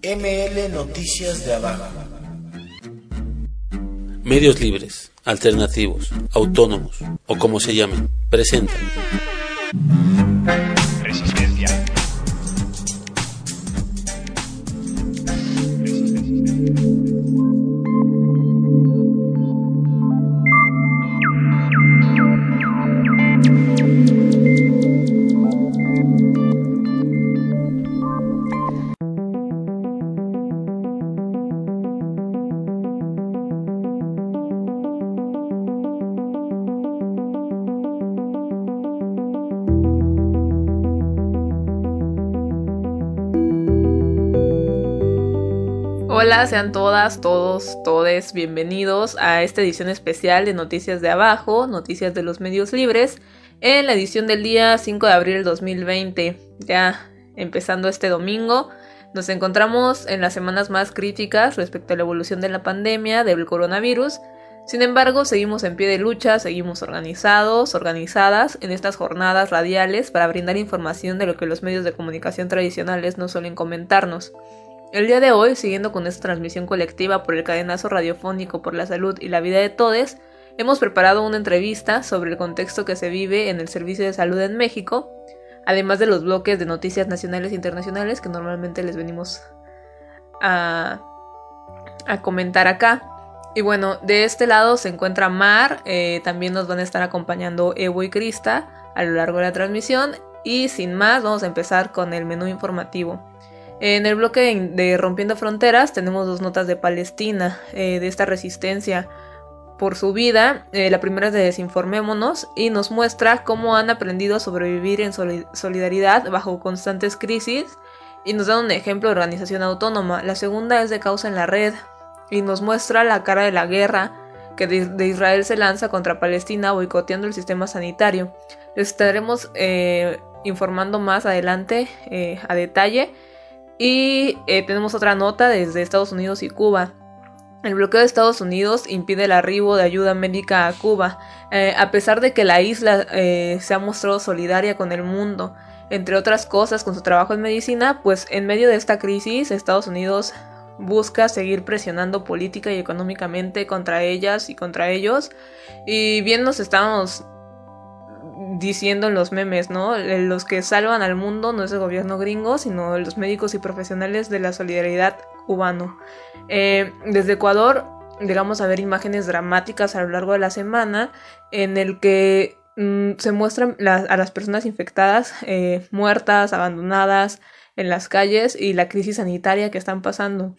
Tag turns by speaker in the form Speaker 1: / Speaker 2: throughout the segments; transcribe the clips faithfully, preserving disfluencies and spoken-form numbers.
Speaker 1: M L Noticias de Abajo.
Speaker 2: Medios libres, alternativos, autónomos o como se llamen, presentan
Speaker 3: Resistencia.
Speaker 4: Hola, sean todas, todos, todes bienvenidos a esta edición especial de Noticias de Abajo, Noticias de los Medios Libres, en la edición del día cinco de abril del dos mil veinte. Ya empezando este domingo, nos encontramos en las semanas más críticas respecto a la evolución de la pandemia del coronavirus. Sin embargo, seguimos en pie de lucha, seguimos organizados, organizadas en estas jornadas radiales para brindar información de lo que los medios de comunicación tradicionales no suelen comentarnos. El día de hoy, siguiendo con esta transmisión colectiva por el cadenazo radiofónico por la salud y la vida de todes, hemos preparado una entrevista sobre el contexto que se vive en el servicio de salud en México, además de los bloques de noticias nacionales e internacionales que normalmente les venimos a, a comentar acá. Y bueno, de este lado se encuentra Mar, eh, también nos van a estar acompañando Evo y Krista a lo largo de la transmisión, y sin más vamos a empezar con el menú informativo. En el bloque de, de Rompiendo Fronteras tenemos dos notas de Palestina, eh, de esta resistencia por su vida. Eh, la primera es de Desinformémonos y nos muestra cómo han aprendido a sobrevivir en soli- solidaridad bajo constantes crisis y nos da un ejemplo de organización autónoma. La segunda es de Causa en la Red y nos muestra la cara de la guerra que de, de Israel se lanza contra Palestina boicoteando el sistema sanitario. Les estaremos eh, informando más adelante eh, a detalle. Y eh, tenemos otra nota desde Estados Unidos y Cuba. El bloqueo de Estados Unidos impide el arribo de ayuda médica a Cuba, eh, a pesar de que la isla eh, se ha mostrado solidaria con el mundo, entre otras cosas con su trabajo en medicina. Pues en medio de esta crisis Estados Unidos busca seguir presionando política y económicamente contra ellas y contra ellos. Y bien nos estamos diciendo en los memes, ¿no? Los que salvan al mundo no es el gobierno gringo, sino los médicos y profesionales de la solidaridad cubano. Eh, desde Ecuador llegamos a ver imágenes dramáticas a lo largo de la semana en el que mmm, se muestran la, a las personas infectadas eh, muertas, abandonadas en las calles y la crisis sanitaria que están pasando.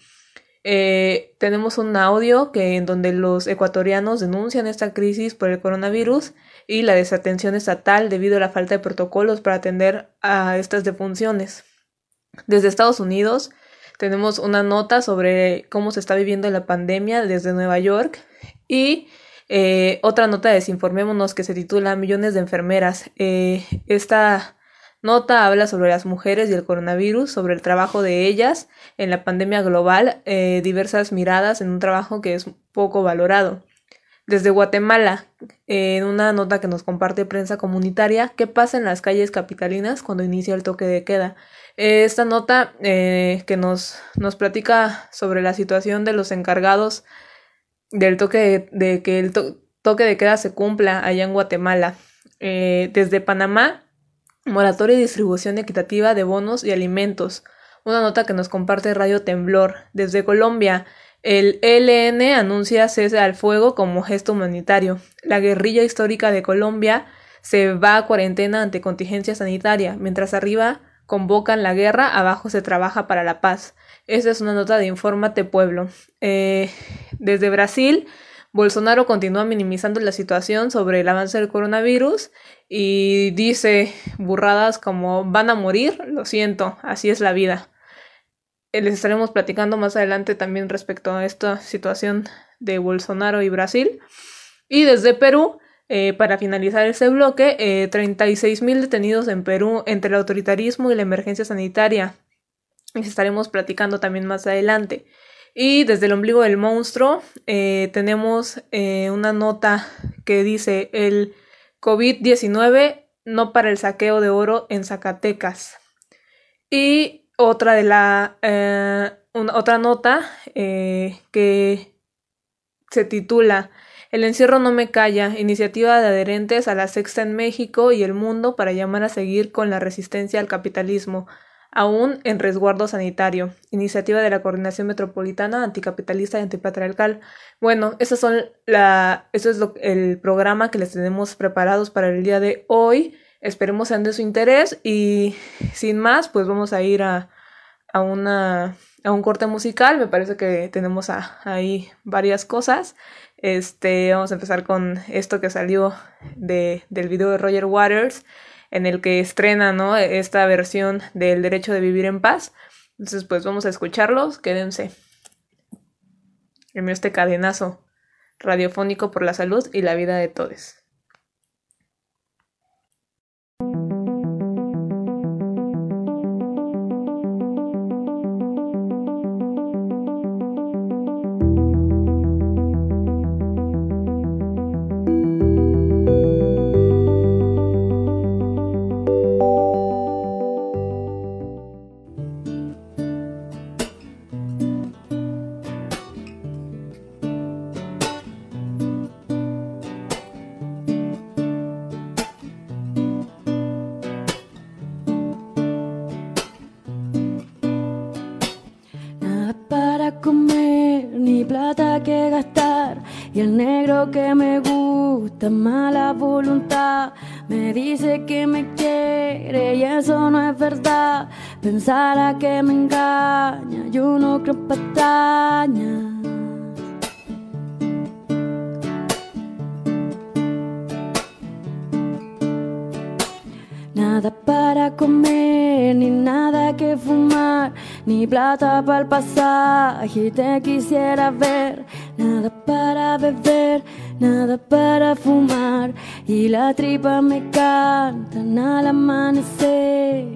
Speaker 4: Eh, tenemos un audio que en donde los ecuatorianos denuncian esta crisis por el coronavirus y la desatención estatal debido a la falta de protocolos para atender a estas defunciones. Desde Estados Unidos tenemos una nota sobre cómo se está viviendo la pandemia desde Nueva York y eh, otra nota de Desinformémonos que se titula Millones de enfermeras. Eh, esta nota habla sobre las mujeres y el coronavirus, sobre el trabajo de ellas en la pandemia global, eh, diversas miradas en un trabajo que es poco valorado. Desde Guatemala, eh, en una nota que nos comparte Prensa Comunitaria, ¿qué pasa en las calles capitalinas cuando inicia el toque de queda? Eh, esta nota eh, que nos, nos platica sobre la situación de los encargados del toque de, de que el to- toque de queda se cumpla allá en Guatemala. Eh, desde Panamá, moratoria y distribución equitativa de bonos y alimentos. Una nota que nos comparte Radio Temblor. Desde Colombia, el E L N anuncia cese al fuego como gesto humanitario. La guerrilla histórica de Colombia se va a cuarentena ante contingencia sanitaria. Mientras arriba convocan la guerra, abajo se trabaja para la paz. Esta es una nota de Infórmate Pueblo. Eh, desde Brasil, Bolsonaro continúa minimizando la situación sobre el avance del coronavirus y dice burradas como van a morir, lo siento, así es la vida. Les estaremos platicando más adelante también respecto a esta situación de Bolsonaro y Brasil. Y desde Perú, eh, para finalizar este bloque, eh, treinta y seis mil detenidos en Perú entre el autoritarismo y la emergencia sanitaria. Les estaremos platicando también más adelante. Y desde el ombligo del monstruo eh, tenemos eh, una nota que dice el COVID diecinueve no para el saqueo de oro en Zacatecas. Y otra de la eh, una, otra nota eh, que se titula El encierro no me calla, iniciativa de adherentes a la Sexta en México y el mundo para llamar a seguir con la resistencia al capitalismo, aún en resguardo sanitario. Iniciativa de la Coordinación Metropolitana Anticapitalista y Antipatriarcal. Bueno, esos son la, eso es lo, el programa que les tenemos preparados para el día de hoy. Esperemos sean de su interés y sin más, pues vamos a ir a, a, una, a un corte musical. Me parece que tenemos a, ahí varias cosas. Este, vamos a empezar con esto que salió de, del video de Roger Waters, en el que estrena, ¿no?, esta versión del Derecho de Vivir en Paz. Entonces, pues vamos a escucharlos, quédense. En este cadenazo radiofónico por la salud y la vida de todos.
Speaker 3: Comer, ni plata que gastar, y el negro que me gusta, mala voluntad, me dice que me quiere y eso no es verdad. Pensará que me engaña, yo no creo en pestañas. Nada para comer, ni nada que fumar, ni plata para el pasaje, te quisiera ver. Nada para beber, nada para fumar, y la tripa me cantan al amanecer.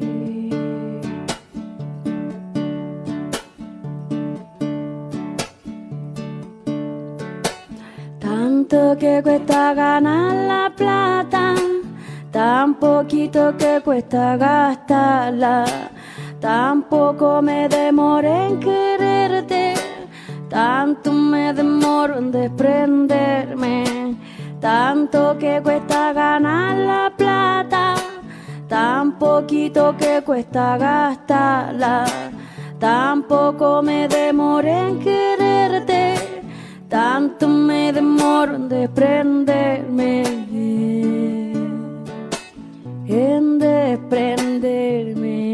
Speaker 3: Tanto que cuesta ganar la plata, tan poquito que cuesta gastarla. Tampoco me demoré en quererte, tanto me demoro en desprenderme. Tanto que cuesta ganar la plata, tan poquito que cuesta gastarla. Tampoco me demoré en quererte, tanto me demoro en desprenderme. En desprenderme.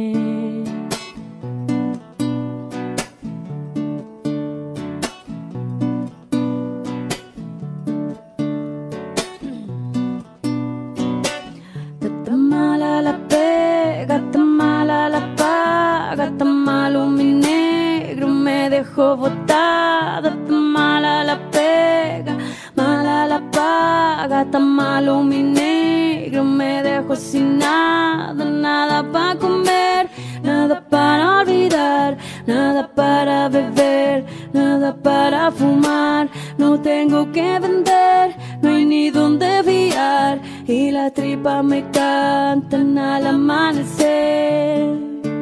Speaker 3: Está mala la pega, está mala la paga, está malo mi negro, me dejó botada. Está mala la pega, mala la paga, está malo mi negro, me dejó sin nada, nada para comer, nada para olvidar, nada para beber, nada para fumar. No tengo que vender, no hay ni donde viar, y las tripas me cantan al amanecer.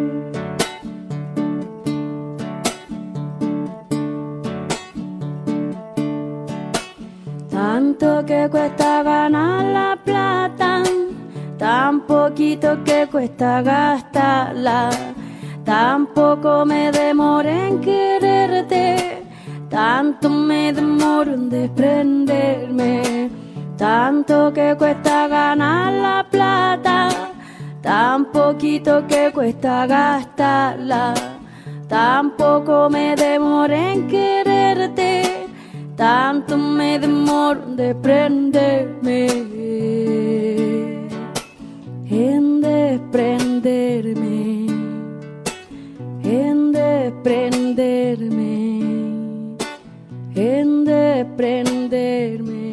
Speaker 3: Tanto que cuesta ganar la plata, tan poquito que cuesta gastarla. Tampoco me demoré en quererte, tanto me demoro en desprenderme. Tanto que cuesta ganar la plata, tan poquito que cuesta gastarla. Tampoco me demoré en quererte, tanto me demoro en desprenderme. En desprenderme, en desprenderme, en desprenderme.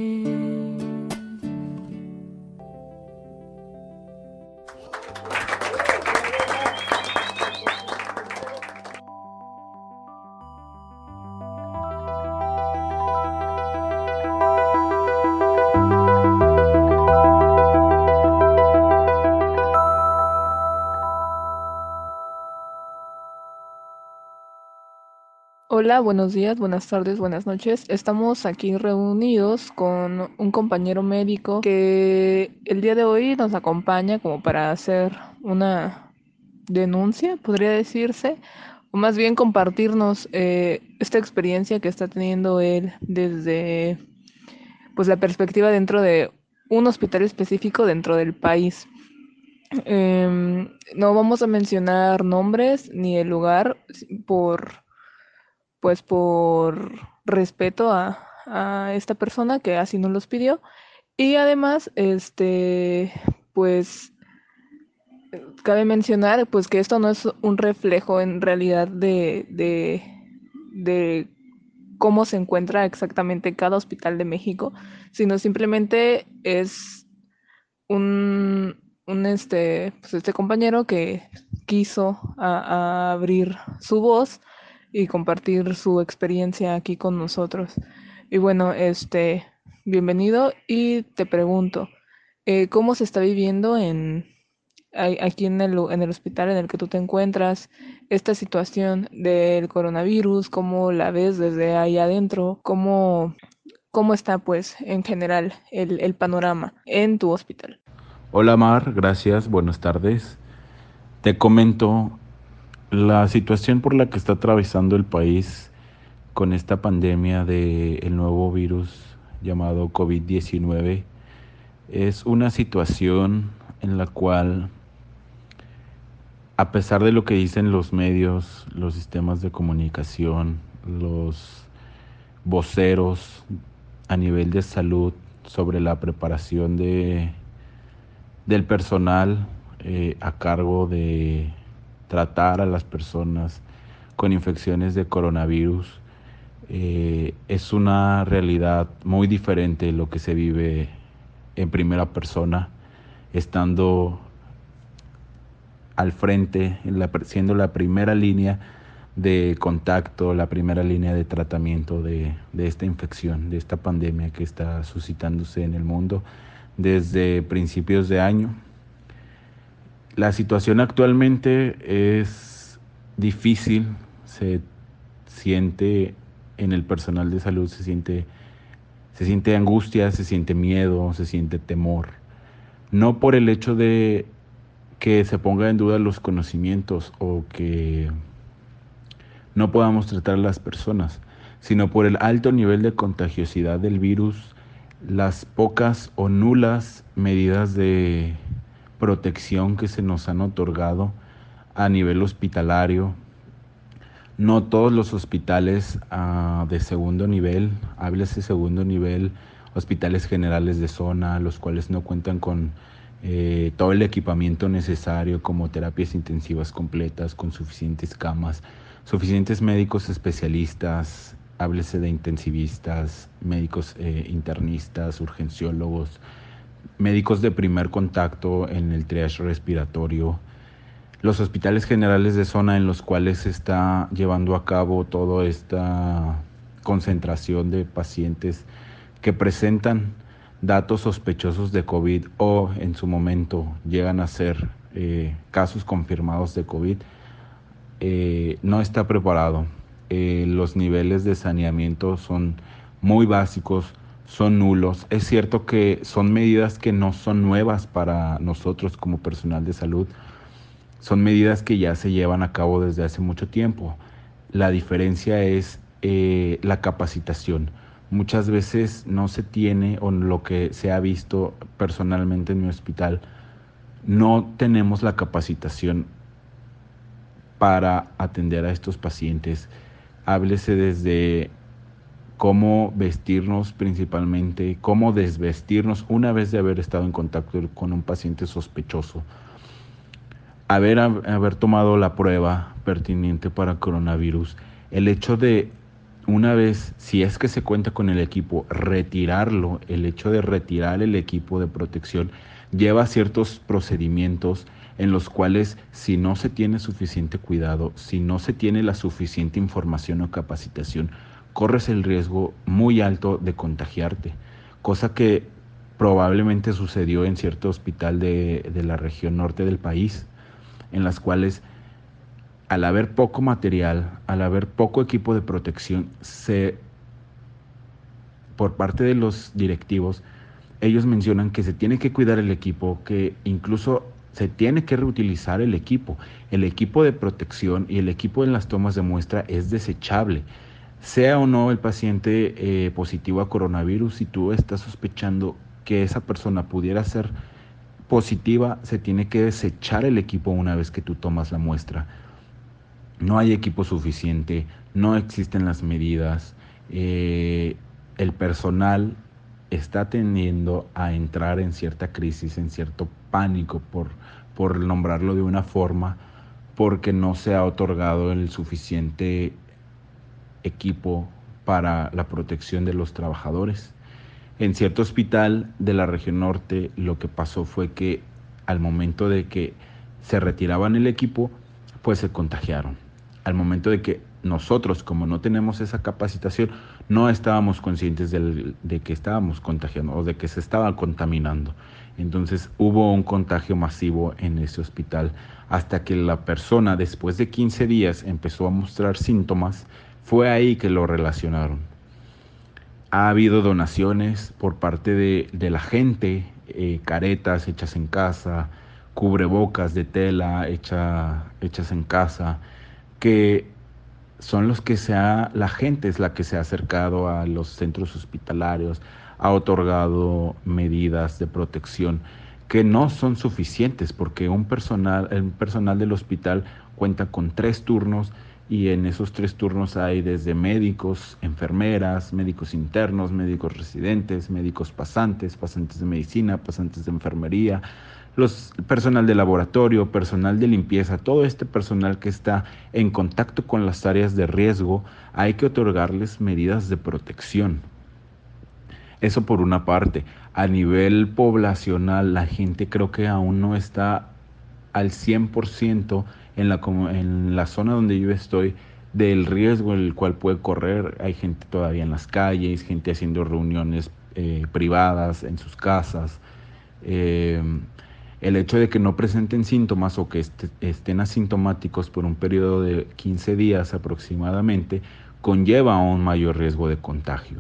Speaker 5: Hola, buenos días, buenas tardes, buenas noches. Estamos aquí reunidos con un compañero médico que el día de hoy nos acompaña como para hacer una denuncia, podría decirse, o más bien compartirnos eh, esta experiencia que está teniendo él desde pues la perspectiva dentro de un hospital específico dentro del país. Em, no vamos a mencionar nombres ni el lugar por pues por respeto a, a esta persona que así nos los pidió. Y además, este, pues cabe mencionar pues que esto no es un reflejo en realidad de, de, de cómo se encuentra exactamente cada hospital de México, sino simplemente es un, un este, pues este compañero que quiso a, a abrir su voz y compartir su experiencia aquí con nosotros. Y bueno, este, bienvenido y te pregunto, eh, ¿cómo se está viviendo en a- aquí en el, lu- en el hospital en el que tú te encuentras esta situación del coronavirus? ¿Cómo la ves desde ahí adentro? ¿Cómo, cómo está pues en general el, el panorama en tu hospital?
Speaker 6: Hola Mar, gracias, buenas tardes. Te comento la situación por la que está atravesando el país con esta pandemia del nuevo virus llamado COVID diecinueve. Es una situación en la cual, a pesar de lo que dicen los medios, los sistemas de comunicación, los voceros a nivel de salud sobre la preparación de del personal eh, a cargo de tratar a las personas con infecciones de coronavirus, eh, es una realidad muy diferente de lo que se vive en primera persona, estando al frente, en la, siendo la primera línea de contacto, la primera línea de tratamiento de, de esta infección, de esta pandemia que está suscitándose en el mundo desde principios de año. La situación actualmente es difícil, se siente en el personal de salud, se siente, se siente angustia, se siente miedo, se siente temor. No por el hecho de que se ponga en duda los conocimientos o que no podamos tratar a las personas, sino por el alto nivel de contagiosidad del virus, las pocas o nulas medidas de protección que se nos han otorgado a nivel hospitalario. No todos los hospitales uh, de segundo nivel, háblese segundo nivel, hospitales generales de zona, los cuales no cuentan con eh, todo el equipamiento necesario como terapias intensivas completas, con suficientes camas, suficientes médicos especialistas, háblese de intensivistas, médicos eh, internistas, urgenciólogos, médicos de primer contacto en el triage respiratorio, los hospitales generales de zona en los cuales se está llevando a cabo toda esta concentración de pacientes que presentan datos sospechosos de COVID o en su momento llegan a ser eh, casos confirmados de COVID, eh, no está preparado. Eh, los niveles de saneamiento son muy básicos, son nulos. Es cierto que son medidas que no son nuevas para nosotros como personal de salud, son medidas que ya se llevan a cabo desde hace mucho tiempo. La diferencia es eh, la capacitación. Muchas veces no se tiene, o lo que se ha visto personalmente en mi hospital, no tenemos la capacitación para atender a estos pacientes. Háblese desde cómo vestirnos principalmente, cómo desvestirnos una vez de haber estado en contacto con un paciente sospechoso. Haber, haber tomado la prueba pertinente para coronavirus, el hecho de una vez, si es que se cuenta con el equipo, retirarlo, el hecho de retirar el equipo de protección lleva ciertos procedimientos en los cuales si no se tiene suficiente cuidado, si no se tiene la suficiente información o capacitación, corres el riesgo muy alto de contagiarte, cosa que probablemente sucedió en cierto hospital de, de la región norte del país, en las cuales al haber poco material, al haber poco equipo de protección, se, por parte de los directivos, ellos mencionan que se tiene que cuidar el equipo, que incluso se tiene que reutilizar el equipo. El equipo de protección y el equipo en las tomas de muestra es desechable. Sea o no el paciente eh, positivo a coronavirus, si tú estás sospechando que esa persona pudiera ser positiva, se tiene que desechar el equipo una vez que tú tomas la muestra. No hay equipo suficiente, no existen las medidas, eh, el personal está tendiendo a entrar en cierta crisis, en cierto pánico, por, por nombrarlo de una forma, porque no se ha otorgado el suficiente equipo para la protección de los trabajadores. En cierto hospital de la región norte, lo que pasó fue que al momento de que se retiraban el equipo, pues se contagiaron. Al momento de que nosotros, como no tenemos esa capacitación, no estábamos conscientes del, de que estábamos contagiando o de que se estaba contaminando. Entonces hubo un contagio masivo en ese hospital hasta que la persona, después de quince días, empezó a mostrar síntomas. Fue ahí que lo relacionaron. Ha habido donaciones por parte de, de la gente, eh, caretas hechas en casa, cubrebocas de tela hecha, hechas en casa, que son los que se ha, la gente es la que se ha acercado a los centros hospitalarios, ha otorgado medidas de protección que no son suficientes, porque un personal, el personal del hospital cuenta con tres turnos, y en esos tres turnos hay desde médicos, enfermeras, médicos internos, médicos residentes, médicos pasantes, pasantes de medicina, pasantes de enfermería, los personal de laboratorio, personal de limpieza, todo este personal que está en contacto con las áreas de riesgo, hay que otorgarles medidas de protección. Eso por una parte. A nivel poblacional, la gente creo que aún no está al cien por ciento en la, en la zona donde yo estoy del riesgo el cual puede correr. Hay gente todavía en las calles, gente haciendo reuniones eh, privadas en sus casas. Eh, el hecho de que no presenten síntomas o que est- estén asintomáticos por un periodo de quince días aproximadamente conlleva a un mayor riesgo de contagio.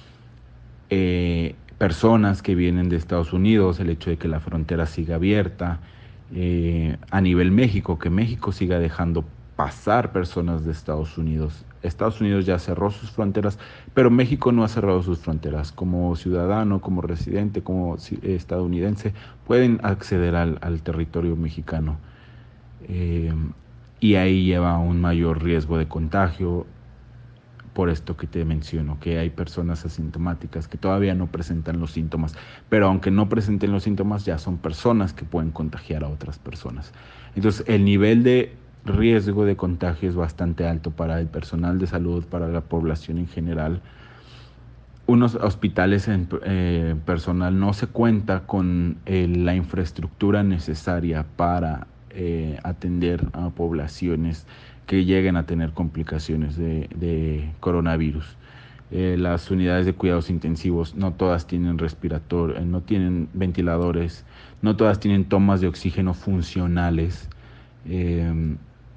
Speaker 6: Eh, personas que vienen de Estados Unidos, el hecho de que la frontera siga abierta, eh, a nivel México, que México siga dejando pasar personas de Estados Unidos. Estados Unidos ya cerró sus fronteras, pero México no ha cerrado sus fronteras. Como ciudadano, como residente, como estadounidense, pueden acceder al, al territorio mexicano. Eh, y ahí lleva un mayor riesgo de contagio, por esto que te menciono, que hay personas asintomáticas que todavía no presentan los síntomas, pero aunque no presenten los síntomas, ya son personas que pueden contagiar a otras personas. Entonces, el nivel de riesgo de contagio es bastante alto para el personal de salud, para la población en general. Unos hospitales en eh, personal no se cuenta con eh, la infraestructura necesaria para eh, atender a poblaciones que lleguen a tener complicaciones de, de coronavirus. Eh, las unidades de cuidados intensivos no todas tienen respirador, no tienen ventiladores, no todas tienen tomas de oxígeno funcionales. Eh,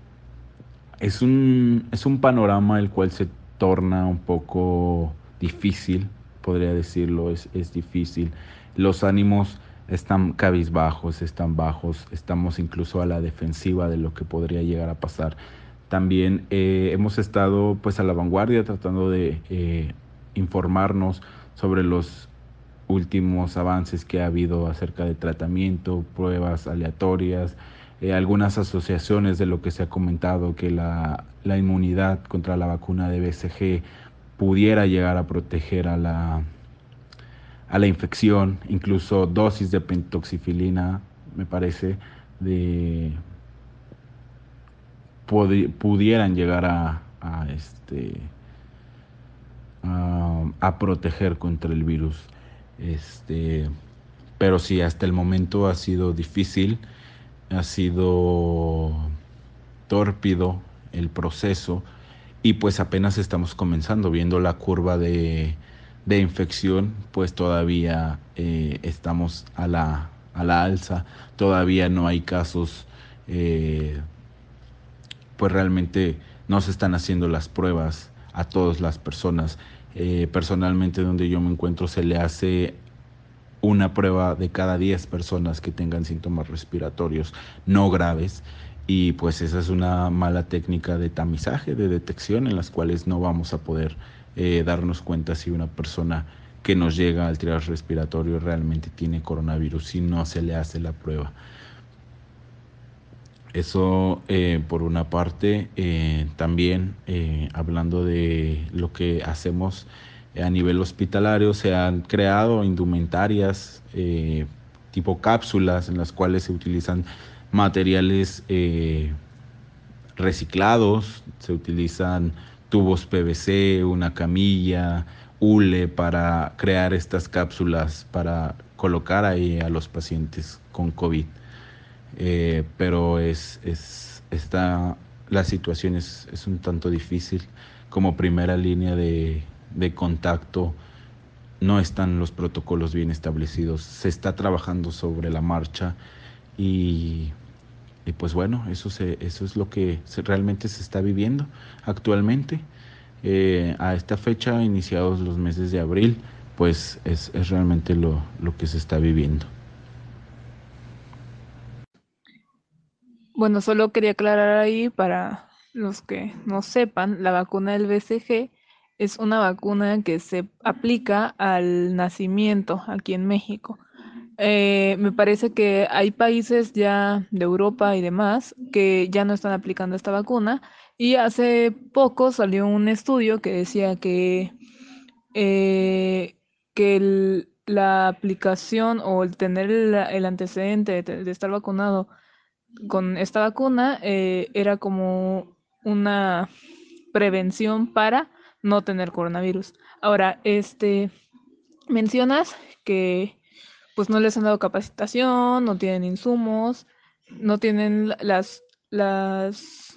Speaker 6: es un, es un panorama el cual se torna un poco difícil, podría decirlo, es, es difícil. Los ánimos están cabizbajos, están bajos, estamos incluso a la defensiva de lo que podría llegar a pasar. También eh, hemos estado pues a la vanguardia tratando de eh, informarnos sobre los últimos avances que ha habido acerca de tratamiento, pruebas aleatorias, eh, algunas asociaciones de lo que se ha comentado, que la, la inmunidad contra la vacuna de B C G pudiera llegar a proteger a la, a la infección, incluso dosis de pentoxifilina, me parece, de... pudieran llegar a, a, este, a, a proteger contra el virus. Este, pero sí, hasta el momento ha sido difícil, ha sido tórpido el proceso y pues apenas estamos comenzando, viendo la curva de, de infección, pues todavía eh, estamos a la, a la alza, todavía no hay casos eh, pues realmente no se están haciendo las pruebas a todas las personas. Eh, personalmente, donde yo me encuentro, se le hace una prueba de cada diez personas que tengan síntomas respiratorios no graves, y pues esa es una mala técnica de tamizaje, de detección, en las cuales no vamos a poder eh, darnos cuenta si una persona que nos llega al triage respiratorio realmente tiene coronavirus si no se le hace la prueba. Eso eh, por una parte. Eh, también eh, hablando de lo que hacemos a nivel hospitalario, se han creado indumentarias eh, tipo cápsulas en las cuales se utilizan materiales eh, reciclados, se utilizan tubos P V C, una camilla, hule para crear estas cápsulas para colocar ahí a los pacientes con COVID. Eh, pero es, es está, la situación es, es un tanto difícil. Como primera línea de, de contacto no están los protocolos bien establecidos, se está trabajando sobre la marcha y, y pues bueno, eso, se, eso es lo que se, realmente se está viviendo actualmente. Eh, a esta fecha, iniciados los meses de abril, pues es, es realmente lo, lo que se está viviendo.
Speaker 5: Bueno, solo quería aclarar ahí para los que no sepan, la vacuna del B C G es una vacuna que se aplica al nacimiento aquí en México. Eh, me parece que hay países ya de Europa y demás que ya no están aplicando esta vacuna, y hace poco salió un estudio que decía que, eh, que el- la aplicación o el tener el, el antecedente de, te- de estar vacunado con esta vacuna eh, era como una prevención para no tener coronavirus. Ahora, este, mencionas que pues no les han dado capacitación, no tienen insumos, no tienen la- las las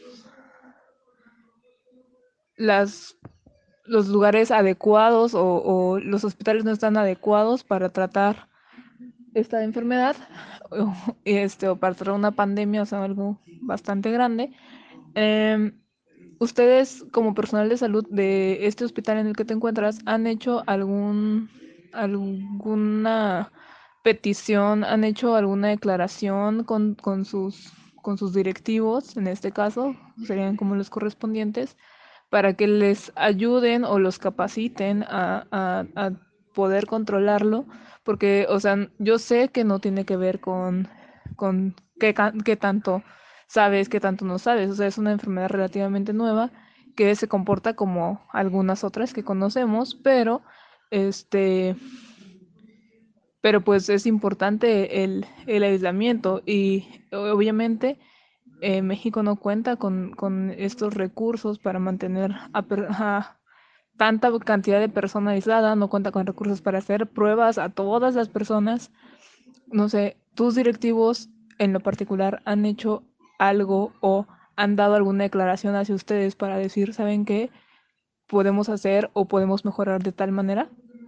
Speaker 5: las los lugares adecuados, o, o los hospitales no están adecuados para tratar esta enfermedad, o, este, o para tratar una pandemia, o sea, algo bastante grande. Em, ¿Ustedes, como personal de salud de este hospital en el que te encuentras, han hecho algún alguna petición, han hecho alguna declaración con, con sus con sus directivos, en este caso, serían como los correspondientes, para que les ayuden o los capaciten a, a, a poder controlarlo? Porque, o sea, yo sé que no tiene que ver con, con qué, ca- qué tanto sabes, qué tanto no sabes. O sea, es una enfermedad relativamente nueva que se comporta como algunas otras que conocemos, pero este, pero pues es importante el, el aislamiento, y obviamente eh, México no cuenta con, con estos recursos para mantener a, per- a tanta cantidad de personas aisladas, no cuenta con recursos para hacer pruebas a todas las personas. No sé, ¿tus directivos en lo particular han hecho algo o han dado alguna declaración hacia ustedes para decir, ¿saben qué podemos hacer o podemos mejorar de tal manera?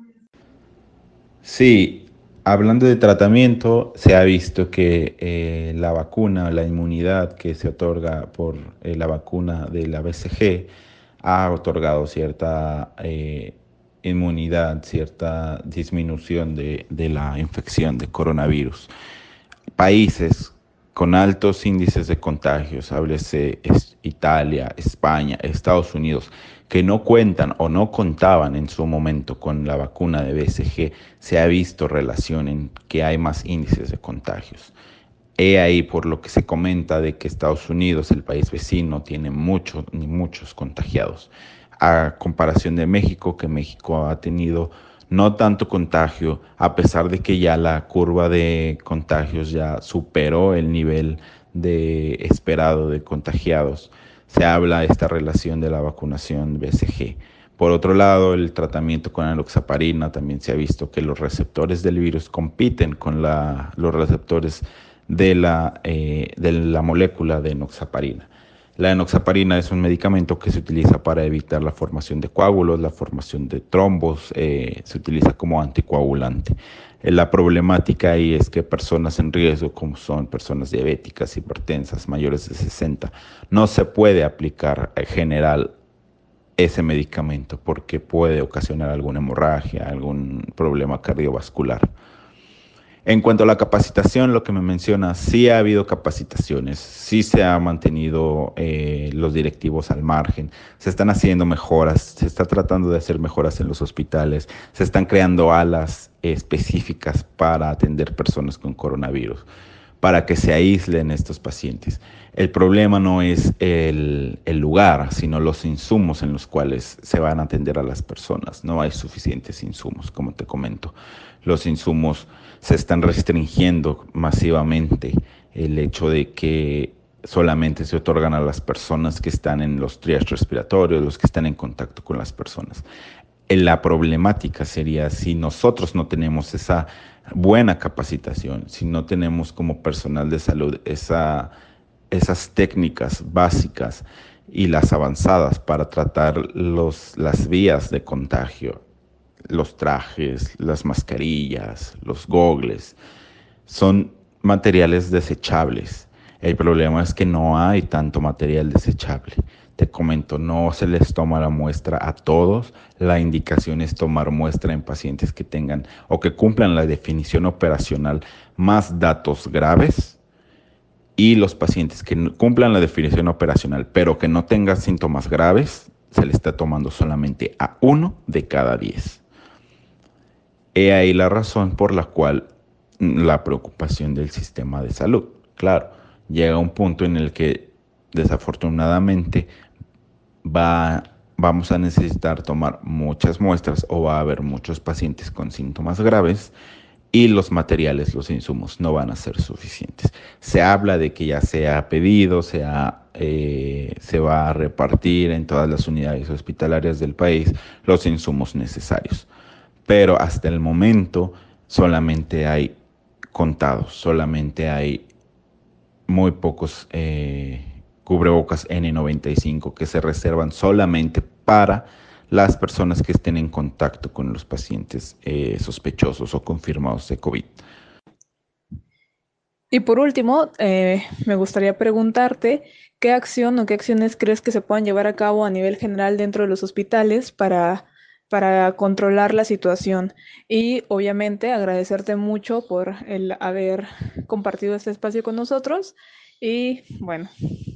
Speaker 6: Sí, hablando de tratamiento, se ha visto que eh, la vacuna, la inmunidad que se otorga por eh, la vacuna de la B C G ha otorgado cierta eh, inmunidad, cierta disminución de, de la infección de coronavirus. Países con altos índices de contagios, háblese es Italia, España, Estados Unidos, que no cuentan o no contaban en su momento con la vacuna de B C G, se ha visto relación en que hay más índices de contagios. He ahí por lo que se comenta de que Estados Unidos, el país vecino, tiene muchos, muchos contagiados, a comparación de México, que México ha tenido no tanto contagio, a pesar de que ya la curva de contagios ya superó el nivel de esperado de contagiados. Se habla de esta relación de la vacunación B C G. Por otro lado, el tratamiento con enoxaparina, también se ha visto que los receptores del virus compiten con la, los receptores de la, eh, de la molécula de enoxaparina. La enoxaparina es un medicamento que se utiliza para evitar la formación de coágulos, la formación de trombos, eh, se utiliza como anticoagulante. Eh, la problemática ahí es que personas en riesgo, como son personas diabéticas, hipertensas, mayores de sesenta, no se puede aplicar en general ese medicamento porque puede ocasionar alguna hemorragia, algún problema cardiovascular. En cuanto a la capacitación, lo que me menciona, sí ha habido capacitaciones, sí se ha mantenido eh, los directivos al margen, se están haciendo mejoras, se está tratando de hacer mejoras en los hospitales, se están creando alas específicas para atender personas con coronavirus, para que se aíslen estos pacientes. El problema no es el, el lugar, sino los insumos en los cuales se van a atender a las personas. No hay suficientes insumos, como te comento. Los insumos se están restringiendo masivamente. El hecho de que solamente se otorgan a las personas que están en los triajes respiratorios, los que están en contacto con las personas. La problemática sería si nosotros no tenemos esa buena capacitación, si no tenemos como personal de salud esa, esas técnicas básicas y las avanzadas para tratar los, las vías de contagio, los trajes, las mascarillas, los gogles, son materiales desechables. El problema es que no hay tanto material desechable. Te comento, no se les toma la muestra a todos. La indicación es tomar muestra en pacientes que tengan o que cumplan la definición operacional más datos graves, y los pacientes que cumplan la definición operacional pero que no tengan síntomas graves, se le está tomando solamente a uno de cada diez. He ahí la razón por la cual la preocupación del sistema de salud. Claro, llega un punto en el que desafortunadamente va, vamos a necesitar tomar muchas muestras o va a haber muchos pacientes con síntomas graves y los materiales, los insumos no van a ser suficientes. Se habla de que ya se ha pedido, se, ha, eh, se va a repartir en todas las unidades hospitalarias del país los insumos necesarios, pero hasta el momento solamente hay contados, solamente hay muy pocos eh, cubrebocas ene noventa y cinco que se reservan solamente para las personas que estén en contacto con los pacientes eh, sospechosos o confirmados de COVID.
Speaker 5: Y por último, eh, me gustaría preguntarte qué acción o qué acciones crees que se puedan llevar a cabo a nivel general dentro de los hospitales para, para controlar la situación. Y obviamente agradecerte mucho por el haber compartido este espacio con nosotros. Y bueno.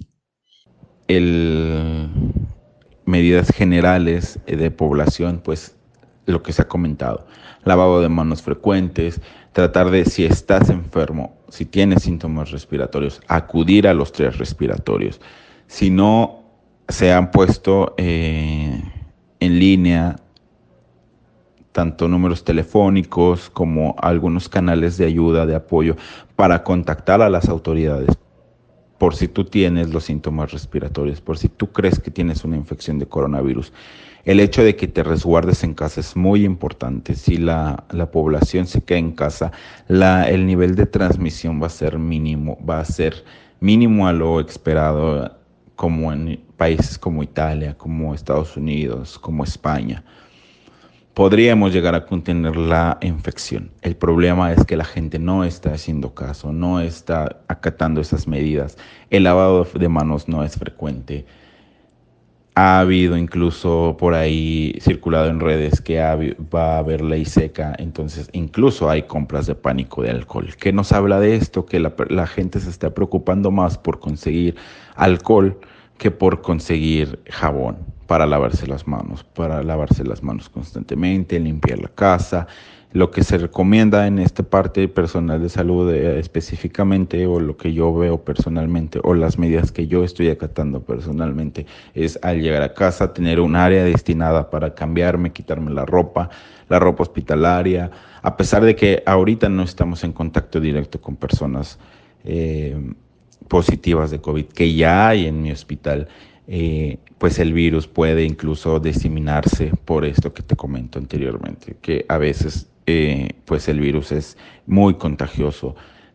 Speaker 6: El... medidas generales de población, pues lo que se ha comentado, lavado de manos frecuentes, tratar de, si estás enfermo, si tienes síntomas respiratorios, acudir a los test respiratorios. Si no se han puesto eh, en línea tanto números telefónicos como algunos canales de ayuda, de apoyo, para contactar a las autoridades, por si tú tienes los síntomas respiratorios, por si tú crees que tienes una infección de coronavirus. El hecho de que te resguardes en casa es muy importante. Si la, la población se queda en casa, la, el nivel de transmisión va a ser mínimo, va a ser mínimo a lo esperado, como en países como Italia, como Estados Unidos, como España. Podríamos llegar a contener la infección. El problema es que la gente no está haciendo caso, no está acatando esas medidas. El lavado de manos no es frecuente. Ha habido incluso por ahí circulado en redes que ha, va a haber ley seca, entonces incluso hay compras de pánico de alcohol. ¿Qué nos habla de esto? Que la, la gente se está preocupando más por conseguir alcohol que por conseguir jabón para lavarse las manos, para lavarse las manos constantemente, limpiar la casa. Lo que se recomienda en esta parte personal de salud eh, específicamente, o lo que yo veo personalmente, o las medidas que yo estoy acatando personalmente, es al llegar a casa tener un área destinada para cambiarme, quitarme la ropa, la ropa hospitalaria, a pesar de que ahorita no estamos en contacto directo con personas eh, positivas de COVID, que ya hay en mi hospital. Eh, pues el virus puede incluso diseminarse por esto que te comento anteriormente, que a veces eh, pues el virus es muy contagioso.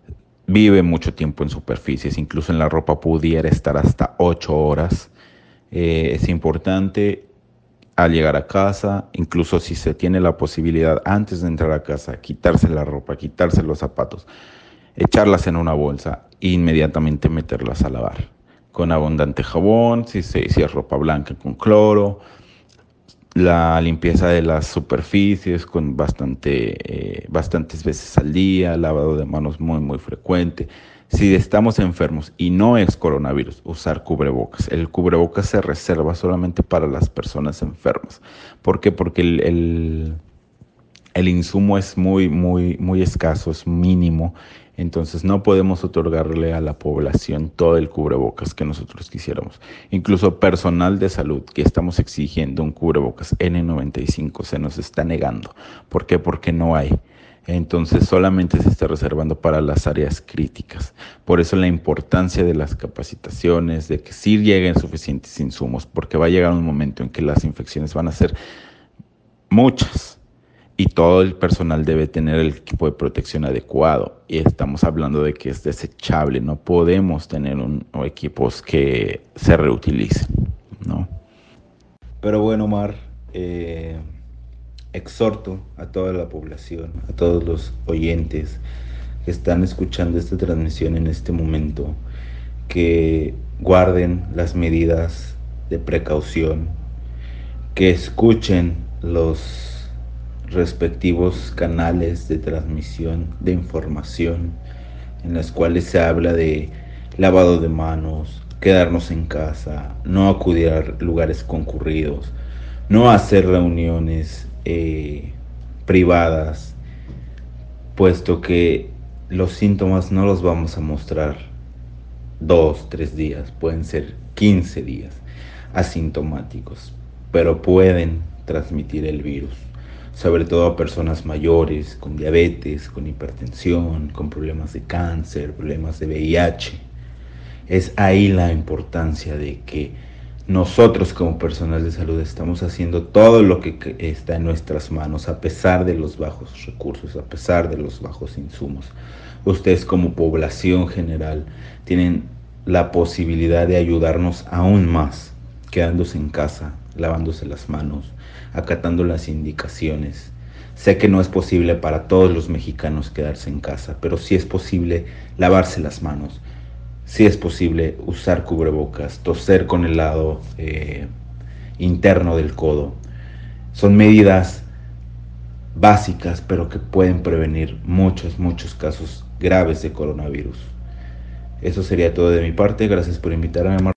Speaker 6: vive mucho tiempo en superficies, incluso en la ropa pudiera estar hasta ocho horas. Eh, es importante al llegar a casa, incluso si se tiene la posibilidad antes de entrar a casa, quitarse la ropa, quitarse los zapatos, echarlas en una bolsa e inmediatamente meterlas a lavar con abundante jabón, si, se, si es ropa blanca con cloro, la limpieza de las superficies con bastante, eh, bastantes veces al día, lavado de manos muy muy frecuente. Si estamos enfermos y no es coronavirus, usar cubrebocas. El cubrebocas se reserva solamente para las personas enfermas. ¿Por qué? Porque el, el, el insumo es muy, muy, muy escaso, es mínimo. Entonces no podemos otorgarle a la población todo el cubrebocas que nosotros quisiéramos. Incluso personal de salud que estamos exigiendo un cubrebocas ene noventa y cinco se nos está negando. ¿Por qué? Porque no hay. Entonces solamente se está reservando para las áreas críticas. Por eso la importancia de las capacitaciones, de que sí lleguen suficientes insumos, porque va a llegar un momento en que las infecciones van a ser muchas y todo el personal debe tener el equipo de protección adecuado. Y estamos hablando de que es desechable, no podemos tener un, o equipos que se reutilicen, ¿no?
Speaker 7: Pero bueno, Omar, eh... exhorto a toda la población, a todos los oyentes que están escuchando esta transmisión en este momento, que guarden las medidas de precaución, que escuchen los respectivos canales de transmisión de información en las cuales se habla de lavado de manos, quedarnos en casa, no acudir a lugares concurridos, no hacer reuniones Eh, privadas, puesto que los síntomas no los vamos a mostrar dos, tres días, pueden ser quince días asintomáticos, pero pueden transmitir el virus, sobre todo a personas mayores, con diabetes, con hipertensión, con problemas de cáncer, problemas de V I H. Es ahí la importancia de que nosotros como personal de salud estamos haciendo todo lo que está en nuestras manos, a pesar de los bajos recursos, a pesar de los bajos insumos. Ustedes como población general tienen la posibilidad de ayudarnos aún más, quedándose en casa, lavándose las manos, acatando las indicaciones. Sé que no es posible para todos los mexicanos quedarse en casa, pero sí es posible lavarse las manos. Sí es posible usar cubrebocas, toser con el lado eh, interno del codo. Son medidas básicas, pero que pueden prevenir muchos, muchos casos graves de coronavirus. Eso sería todo de mi parte. Gracias por invitarme, Mar-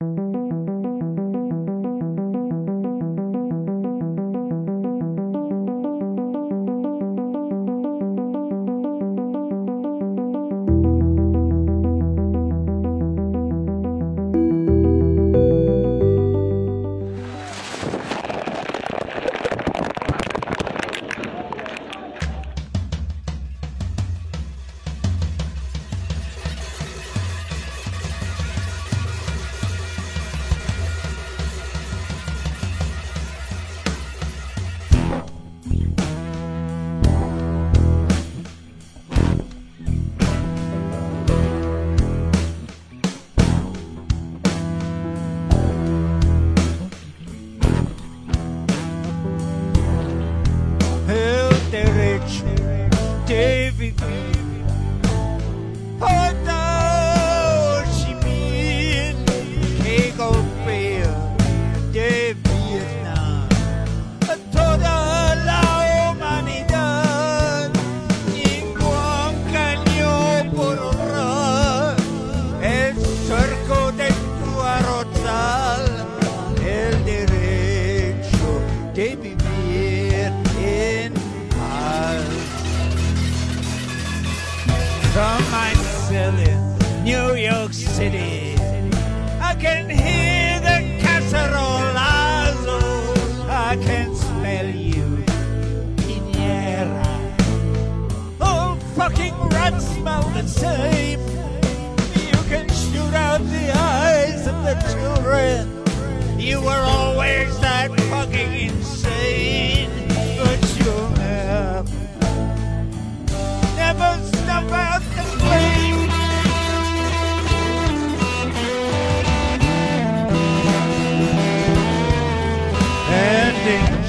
Speaker 8: Never stop at the flame.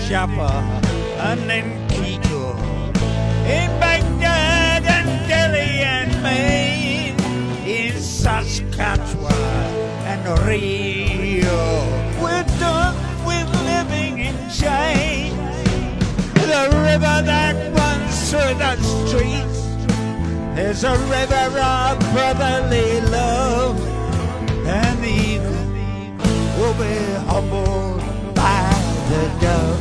Speaker 8: Jaffa and in Quito, in Baghdad and Delhi and Maine, in Saskatchewan and Rio. We're done with living in chains. The river that runs through the streets is a river of brotherly love, and the eagle will be humbled by the dove.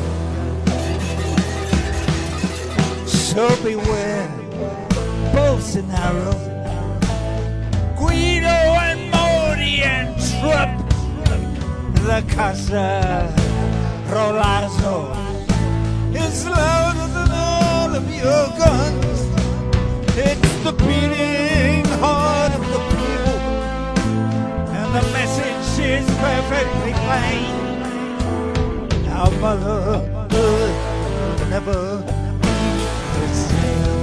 Speaker 8: So beware Bolsonaro, Guido and Modi and Trump, the Casa Rolazo is louder than all of your guns. It's the beating heart of the people, and the message is perfectly plain. Our motherhood will never be the same.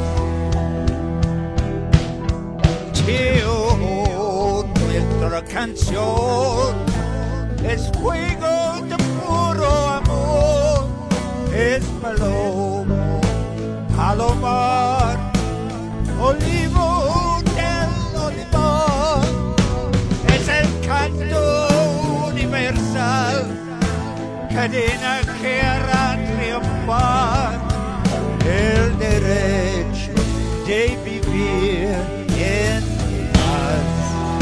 Speaker 8: Till nuestra canción es fuego de puro amor, es palomo, palomar, olivo del olivar, es el canto universal, cadena que hará triunfar el derecho de vivir en paz.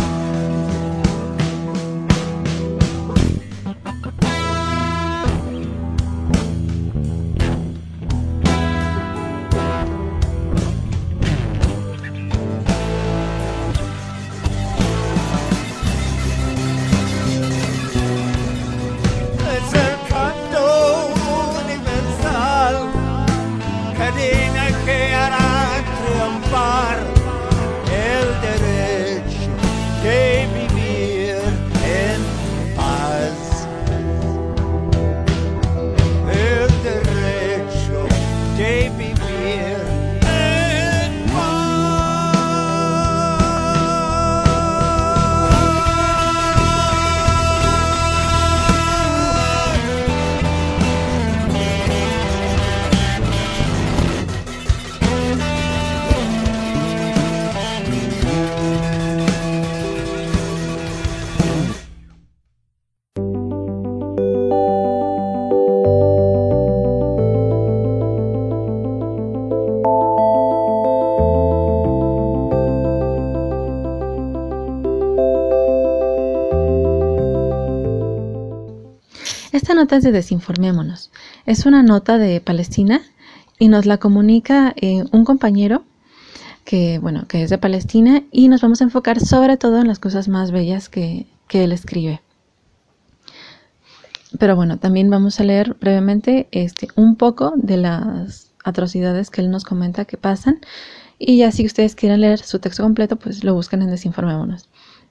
Speaker 9: Esta nota es de Desinformémonos. Es una nota de Palestina y nos la comunica eh, un compañero que, bueno, que es de Palestina, y nos vamos a enfocar sobre todo en las cosas más bellas que, que él escribe. Pero bueno, también vamos a leer brevemente este, un poco de las atrocidades que él nos comenta que pasan, y ya si ustedes quieren leer su texto completo, pues lo buscan en Desinformémonos.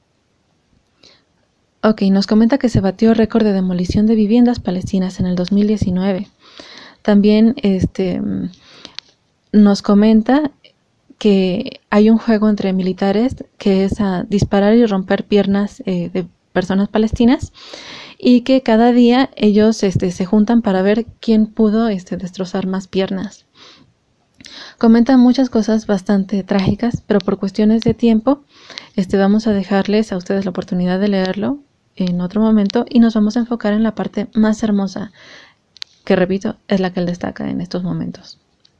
Speaker 9: Ok, nos comenta que se batió récord de demolición de viviendas palestinas en el dos mil diecinueve. También este, nos comenta que hay un juego entre militares que es a disparar y romper piernas eh, de personas palestinas, y que cada día ellos este, se juntan para ver quién pudo este, destrozar más piernas. Comenta muchas cosas bastante trágicas, pero por cuestiones de tiempo este, vamos a dejarles a ustedes la oportunidad de leerlo en otro momento, y nos vamos a enfocar en la parte más hermosa, que repito, es la que él destaca en estos momentos.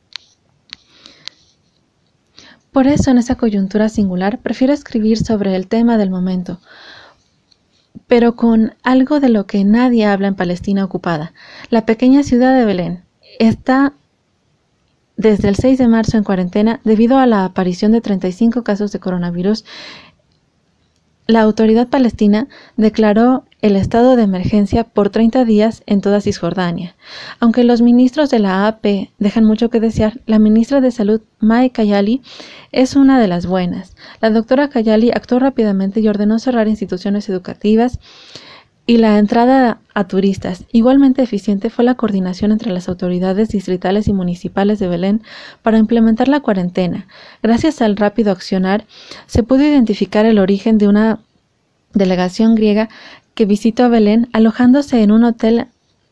Speaker 9: Por eso, en esa coyuntura singular, prefiero escribir sobre el tema del momento, pero con algo de lo que nadie habla en Palestina ocupada. La pequeña ciudad de Belén está desde el seis de marzo en cuarentena debido a la aparición de treinta y cinco casos de coronavirus. La autoridad palestina declaró el estado de emergencia por treinta días en toda Cisjordania. Aunque los ministros de la A P dejan mucho que desear, la ministra de Salud, Mai Kayali, es una de las buenas. La doctora Kayali actuó rápidamente y ordenó cerrar instituciones educativas y la entrada a turistas. Igualmente eficiente fue la coordinación entre las autoridades distritales y municipales de Belén para implementar la cuarentena. Gracias al rápido accionar, se pudo identificar el origen de una delegación griega que visitó a Belén alojándose en un hotel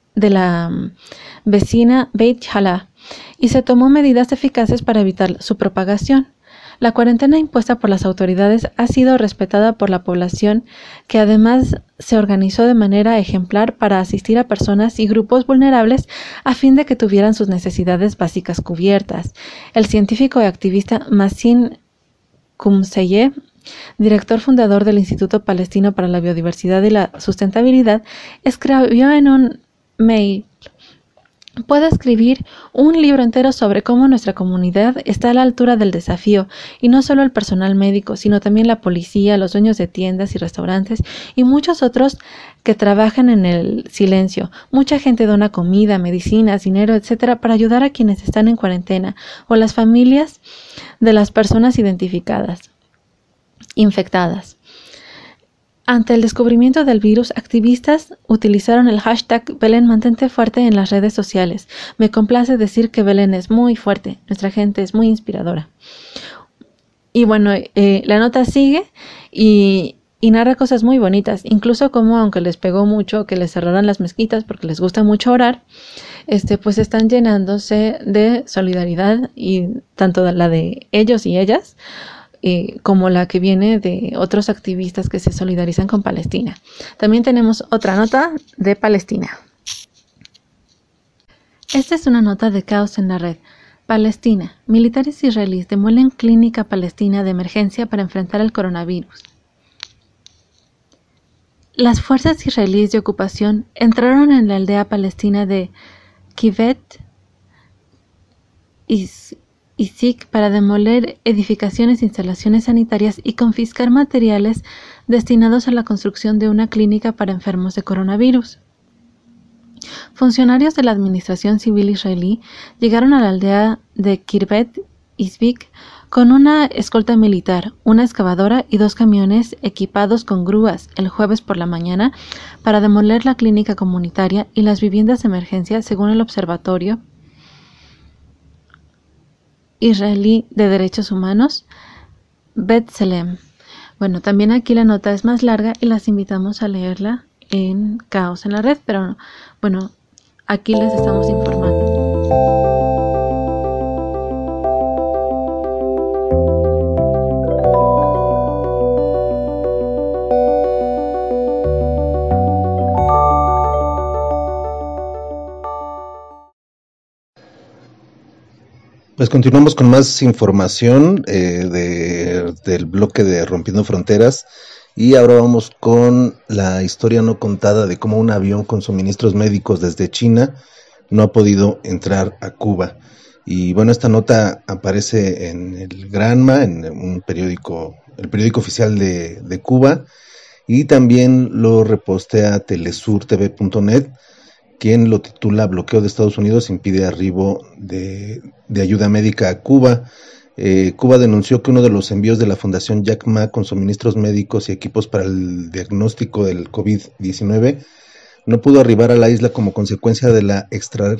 Speaker 9: de la um, vecina Beit Jala y se tomó medidas eficaces para evitar su propagación. La cuarentena impuesta por las autoridades ha sido respetada por la población, que además se organizó de manera ejemplar para asistir a personas y grupos vulnerables a fin de que tuvieran sus necesidades básicas cubiertas. El científico y activista Massin Qumseyeh, director fundador del Instituto Palestino para la Biodiversidad y la Sustentabilidad, escribió en un mail: puedo escribir un libro entero sobre cómo nuestra comunidad está a la altura del desafío, y no solo el personal médico, sino también la policía, los dueños de tiendas y restaurantes y muchos otros que trabajan en el silencio. Mucha gente dona comida, medicinas, dinero, etcétera, para ayudar a quienes están en cuarentena o las familias de las personas identificadas, infectadas. Ante el descubrimiento del virus, activistas utilizaron el hashtag Belén mantente fuerte en las redes sociales. Me complace decir que Belén es muy fuerte, nuestra gente es muy inspiradora. Y bueno, eh, la nota sigue y, y narra cosas muy bonitas, incluso como, aunque les pegó mucho que les cerraran las mezquitas porque les gusta mucho orar, este, pues están llenándose de solidaridad, y tanto la de ellos y ellas, Eh, como la que viene de otros activistas que se solidarizan con Palestina. También tenemos otra nota de Palestina. Esta es una nota de Caos en la Red. Palestina. Militares israelíes demuelen clínica palestina de emergencia para enfrentar el coronavirus. Las fuerzas israelíes de ocupación entraron en la aldea palestina de Kivet Is y S I C para demoler edificaciones e instalaciones sanitarias y confiscar materiales destinados a la construcción de una clínica para enfermos de coronavirus. Funcionarios de la administración civil israelí llegaron a la aldea de Kirbet Isvik con una escolta militar, una excavadora y dos camiones equipados con grúas el jueves por la mañana para demoler la clínica comunitaria y las viviendas de emergencia, según el Observatorio Israelí de Derechos Humanos, B'Tselem. Bueno, también aquí la nota es más larga y las invitamos a leerla en Caos en la Red, pero bueno, aquí les estamos informando.
Speaker 10: Pues continuamos con más información eh, de, del bloque de Rompiendo Fronteras, y ahora vamos con la historia no contada de cómo un avión con suministros médicos desde China no ha podido entrar a Cuba. Y bueno, esta nota aparece en el Granma, en un periódico, el periódico oficial de, de Cuba, y también lo repostea telesur t v punto net, quien lo titula Bloqueo de Estados Unidos impide arribo de, de ayuda médica a Cuba. Eh, Cuba denunció que uno de los envíos de la Fundación Jack Ma con suministros médicos y equipos para el diagnóstico del covid diecinueve no pudo arribar a la isla como consecuencia de la extra,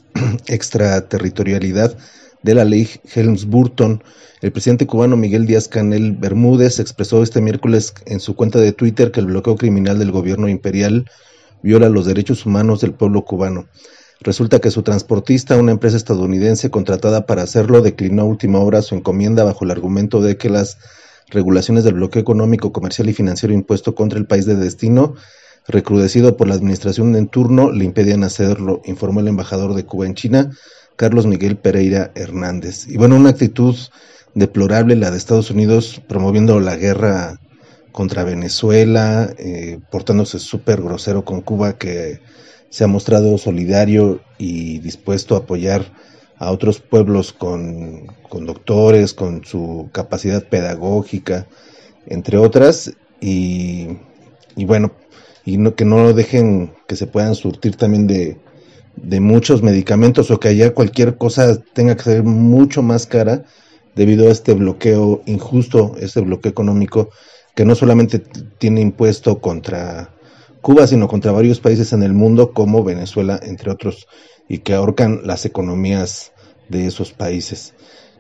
Speaker 10: extraterritorialidad de la ley Helms-Burton. El presidente cubano Miguel Díaz-Canel Bermúdez expresó este miércoles en su cuenta de Twitter que el bloqueo criminal del gobierno imperial viola los derechos humanos del pueblo cubano. Resulta que su transportista, una empresa estadounidense contratada para hacerlo, declinó a última hora su encomienda bajo el argumento de que las regulaciones del bloqueo económico, comercial y financiero impuesto contra el país de destino, recrudecido por la administración en turno, le impedían hacerlo, informó el embajador de Cuba en China, Carlos Miguel Pereira Hernández. Y bueno, una actitud deplorable la de Estados Unidos promoviendo la guerra contra Venezuela, eh, portándose súper grosero con Cuba, que se ha mostrado solidario y dispuesto a apoyar a otros pueblos con, con doctores, con su capacidad pedagógica, entre otras, y, y bueno, y no, que no dejen que se puedan surtir también de, de muchos medicamentos, o que allá cualquier cosa tenga que ser mucho más cara debido a este bloqueo injusto, este bloqueo económico que no solamente tiene impuesto contra Cuba, sino contra varios países en el mundo, como Venezuela, entre otros, y que ahorcan las economías de esos países.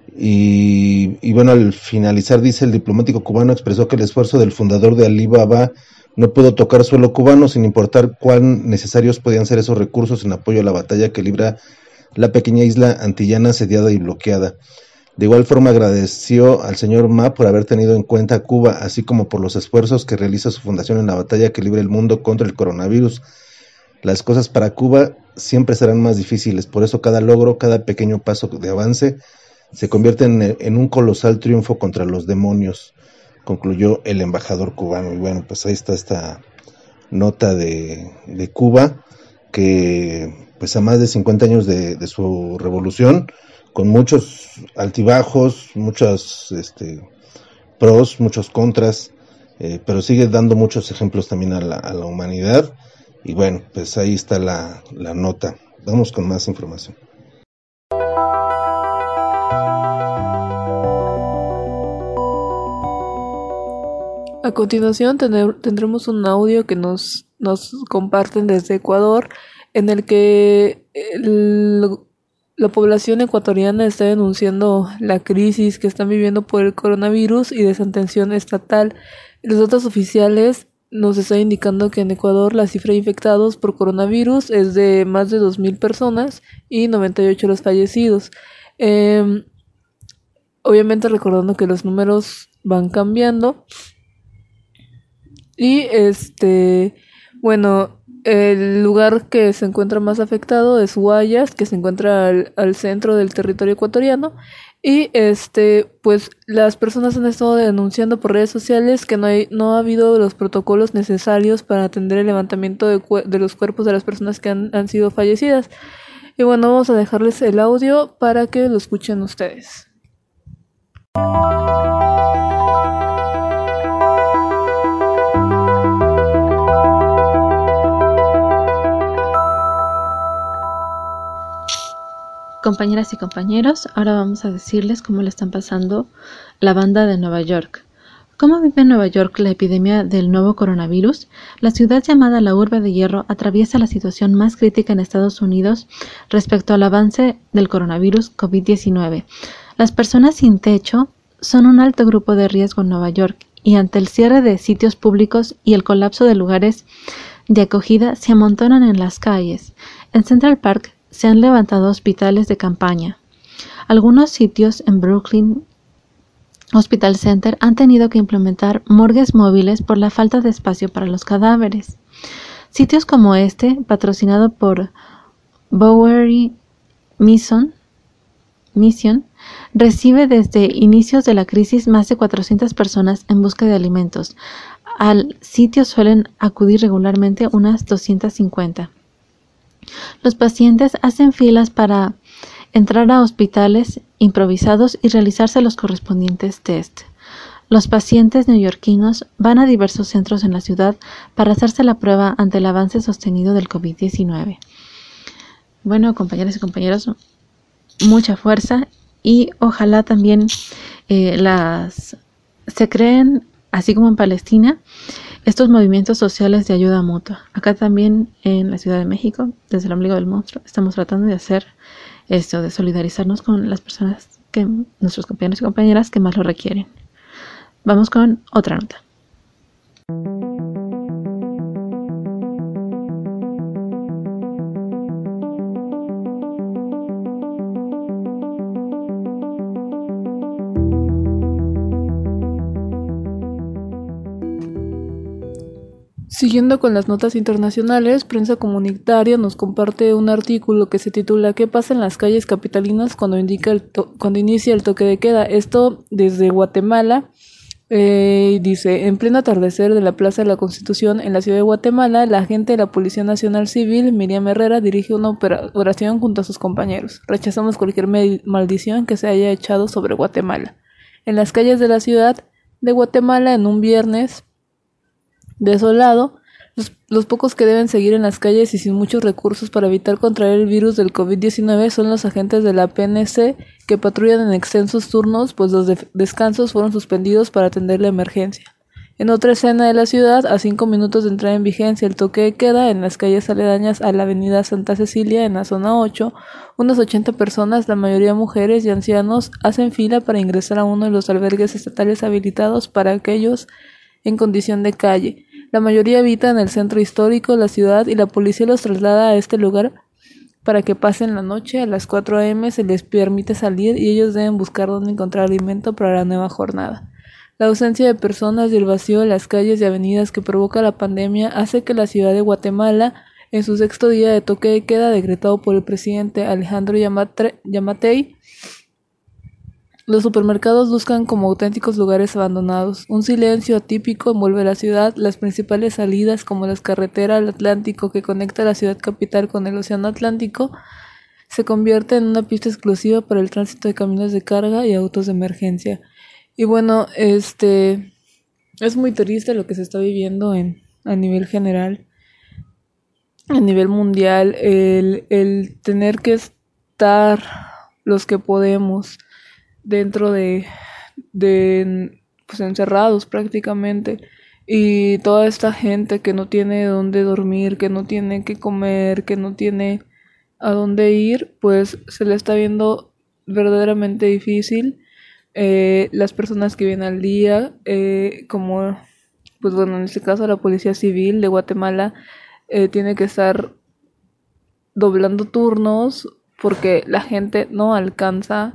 Speaker 10: Y, y bueno, al finalizar dice: el diplomático cubano expresó que el esfuerzo del fundador de Alibaba no pudo tocar suelo cubano, sin importar cuán necesarios podían ser esos recursos en apoyo a la batalla que libra la pequeña isla antillana asediada y bloqueada. De igual forma agradeció al señor Ma por haber tenido en cuenta a Cuba, así como por los esfuerzos que realiza su fundación en la batalla que libra el mundo contra el coronavirus. Las cosas para Cuba siempre serán más difíciles, por eso cada logro, cada pequeño paso de avance se convierte en, en un colosal triunfo contra los demonios, concluyó el embajador cubano. Y bueno, pues ahí está esta nota de, de Cuba, que pues a más de cincuenta años de, de su revolución, con muchos altibajos, muchos este, pros, muchos contras, eh, pero sigue dando muchos ejemplos también a la, a la humanidad. Y bueno, pues ahí está la, la nota. Vamos con más información.
Speaker 5: A continuación tener, tendremos un audio que nos, nos comparten desde Ecuador, en el que el, la población ecuatoriana está denunciando la crisis que están viviendo por el coronavirus y desatención estatal. Los datos oficiales nos están indicando que en Ecuador la cifra de infectados por coronavirus es de más de dos mil personas y noventa y ocho los fallecidos. Eh, obviamente recordando que los números van cambiando. Y este, bueno, el lugar que se encuentra más afectado es Guayas, que se encuentra al, al centro del territorio ecuatoriano. Y este, pues las personas han estado denunciando por redes sociales que no hay, no ha habido los protocolos necesarios para atender el levantamiento de, de los cuerpos de las personas que han, han sido fallecidas. Y bueno, vamos a dejarles el audio para que lo escuchen ustedes.
Speaker 9: Compañeras y compañeros, ahora vamos a decirles cómo le están pasando la banda de Nueva York. ¿Cómo vive en Nueva York la epidemia del nuevo coronavirus? La ciudad llamada la Urbe de Hierro atraviesa la situación más crítica en Estados Unidos respecto al avance del coronavirus COVID diecinueve. Las personas sin techo son un alto grupo de riesgo en Nueva York y ante el cierre de sitios públicos y el colapso de lugares de acogida se amontonan en las calles. En Central Park se han levantado hospitales de campaña. Algunos sitios en Brooklyn Hospital Center han tenido que implementar morgues móviles por la falta de espacio para los cadáveres. Sitios como este, patrocinado por Bowery Mission, Mission, recibe desde inicios de la crisis más de cuatrocientas personas en busca de alimentos. Al sitio suelen acudir regularmente unas doscientas cincuenta. Los pacientes hacen filas para entrar a hospitales improvisados y realizarse los correspondientes test. Los pacientes neoyorquinos van a diversos centros en la ciudad para hacerse la prueba ante el avance sostenido del COVID diecinueve. Bueno, compañeras y compañeros, mucha fuerza y ojalá también eh, las se creen, así como en Palestina, estos movimientos sociales de ayuda mutua. Acá también en la Ciudad de México, desde el ombligo del monstruo, estamos tratando de hacer esto, de solidarizarnos con las personas, que nuestros compañeros y compañeras que más lo requieren. Vamos con otra nota.
Speaker 5: Siguiendo con las notas internacionales, Prensa Comunitaria nos comparte un artículo que se titula ¿Qué pasa en las calles capitalinas cuando, indica el to- cuando inicia el toque de queda? Esto desde Guatemala. Eh, dice, en pleno atardecer de la Plaza de la Constitución en la ciudad de Guatemala, la agente de la Policía Nacional Civil, Miriam Herrera, dirige una opera- oración junto a sus compañeros. Rechazamos cualquier me- maldición que se haya echado sobre Guatemala. En las calles de la ciudad de Guatemala, en un viernes desolado, los, los pocos que deben seguir en las calles y sin muchos recursos para evitar contraer el virus del COVID diecinueve son los agentes de la P N C que patrullan en extensos turnos, pues los de- descansos fueron suspendidos para atender la emergencia. En otra escena de la ciudad, a cinco minutos de entrar en vigencia el toque de queda, en las calles aledañas a la avenida Santa Cecilia, en la zona ocho, unas ochenta personas, la mayoría mujeres y ancianos, hacen fila para ingresar a uno de los albergues estatales habilitados para aquellos en condición de calle. La mayoría habita en el centro histórico, la ciudad, y la policía los traslada a este lugar para que pasen la noche. A las cuatro a eme se les permite salir y ellos deben buscar dónde encontrar alimento para la nueva jornada. La ausencia de personas y el vacío de las calles y avenidas que provoca la pandemia hace que la ciudad de Guatemala, en su sexto día de toque de queda decretado por el presidente Alejandro Yamatei, los supermercados luzcan como auténticos lugares abandonados. Un silencio atípico envuelve la ciudad. Las principales salidas, como la carretera al Atlántico que conecta la ciudad capital con el océano Atlántico, se convierte en una pista exclusiva para el tránsito de camiones de carga y autos de emergencia. Y bueno, este es muy triste lo que se está viviendo en a nivel general, a nivel mundial, el, el tener que estar los que podemos dentro de, de pues encerrados prácticamente, y toda esta gente que no tiene dónde dormir, que no tiene que comer, que no tiene a dónde ir, pues se le está viendo verdaderamente difícil. Eh, las personas que vienen al día, eh, como pues bueno, en este caso la Policía Civil de Guatemala, eh, tiene que estar doblando turnos porque la gente no alcanza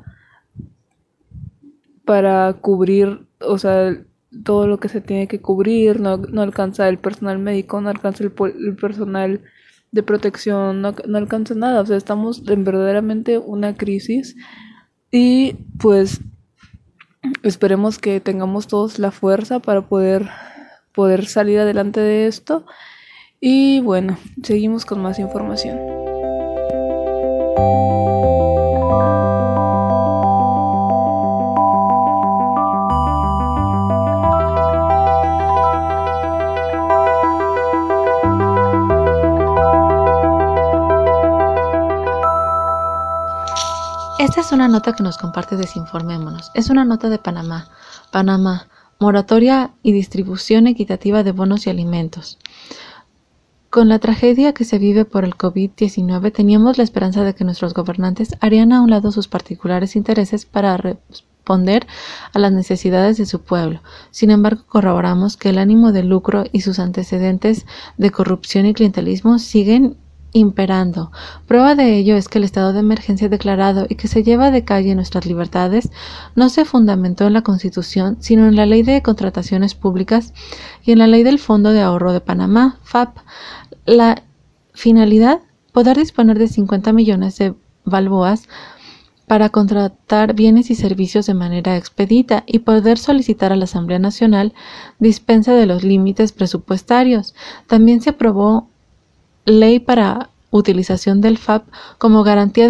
Speaker 5: para cubrir, o sea, todo lo que se tiene que cubrir, no, no alcanza el personal médico, no alcanza el, el personal de protección, no, no alcanza nada. O sea, estamos en verdaderamente una crisis y pues esperemos que tengamos todos la fuerza para poder, poder salir adelante de esto. Y bueno, seguimos con más información.
Speaker 9: Esta es una nota que nos comparte Desinformémonos. Es una nota de Panamá. Panamá, moratoria y distribución equitativa de bonos y alimentos. Con la tragedia que se vive por el covid diecinueve, teníamos la esperanza de que nuestros gobernantes harían a un lado sus particulares intereses para responder a las necesidades de su pueblo. Sin embargo, corroboramos que el ánimo de lucro y sus antecedentes de corrupción y clientelismo siguen imperando. Prueba de ello es que el estado de emergencia declarado y que se lleva de calle nuestras libertades no se fundamentó en la Constitución, sino en la Ley de Contrataciones Públicas y en la Ley del Fondo de Ahorro de Panamá, F A P. La finalidad, poder disponer de cincuenta millones de balboas para contratar bienes y servicios de manera expedita y poder solicitar a la Asamblea Nacional dispensa de los límites presupuestarios. También se aprobó ley para utilización del F A P como garantía de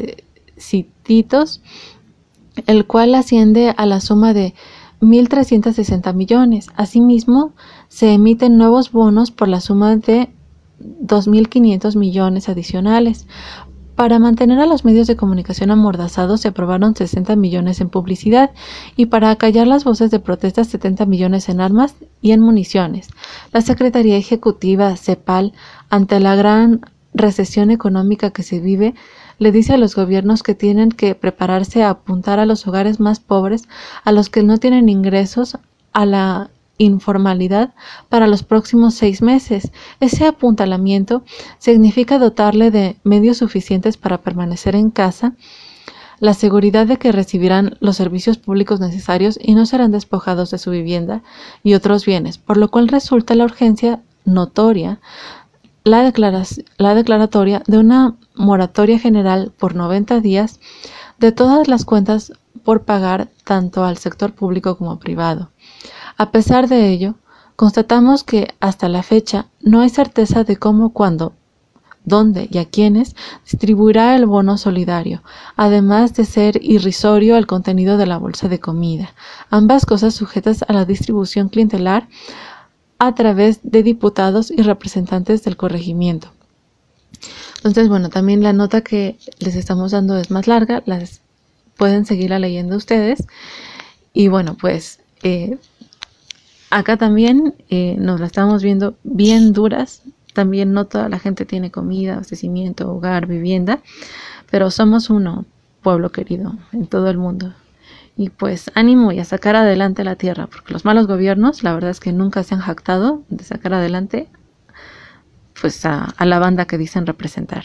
Speaker 9: empréstitos, el cual asciende a la suma de mil trescientos sesenta millones. Asimismo, se emiten nuevos bonos por la suma de dos mil quinientos millones adicionales. Para mantener a los medios de comunicación amordazados se aprobaron sesenta millones en publicidad y para acallar las voces de protesta setenta millones en armas y en municiones. La Secretaría Ejecutiva, CEPAL, ante la gran recesión económica que se vive, le dice a los gobiernos que tienen que prepararse a apuntar a los hogares más pobres, a los que no tienen ingresos, a la informalidad para los próximos seis meses. Ese apuntalamiento significa dotarle de medios suficientes para permanecer en casa, la seguridad de que recibirán los servicios públicos necesarios y no serán despojados de su vivienda y otros bienes, por lo cual resulta la urgencia notoria la, declaración, la declaratoria de una moratoria general por noventa días de todas las cuentas por pagar tanto al sector público como privado. A pesar de ello, constatamos que hasta la fecha no hay certeza de cómo, cuándo, dónde y a quiénes distribuirá el bono solidario, además de ser irrisorio el contenido de la bolsa de comida, ambas cosas sujetas a la distribución clientelar a través de diputados y representantes del corregimiento. Entonces, bueno, también la nota que les estamos dando es más larga, las pueden seguirla leyendo ustedes. Y bueno, pues... Eh, acá también eh, nos la estamos viendo bien duras. También no toda la gente tiene comida, abastecimiento, hogar, vivienda, pero somos uno, pueblo querido, en todo el mundo. Y pues ánimo y a sacar adelante la tierra, porque los malos gobiernos, la verdad es que nunca se han jactado de sacar adelante pues a, a la banda que dicen representar.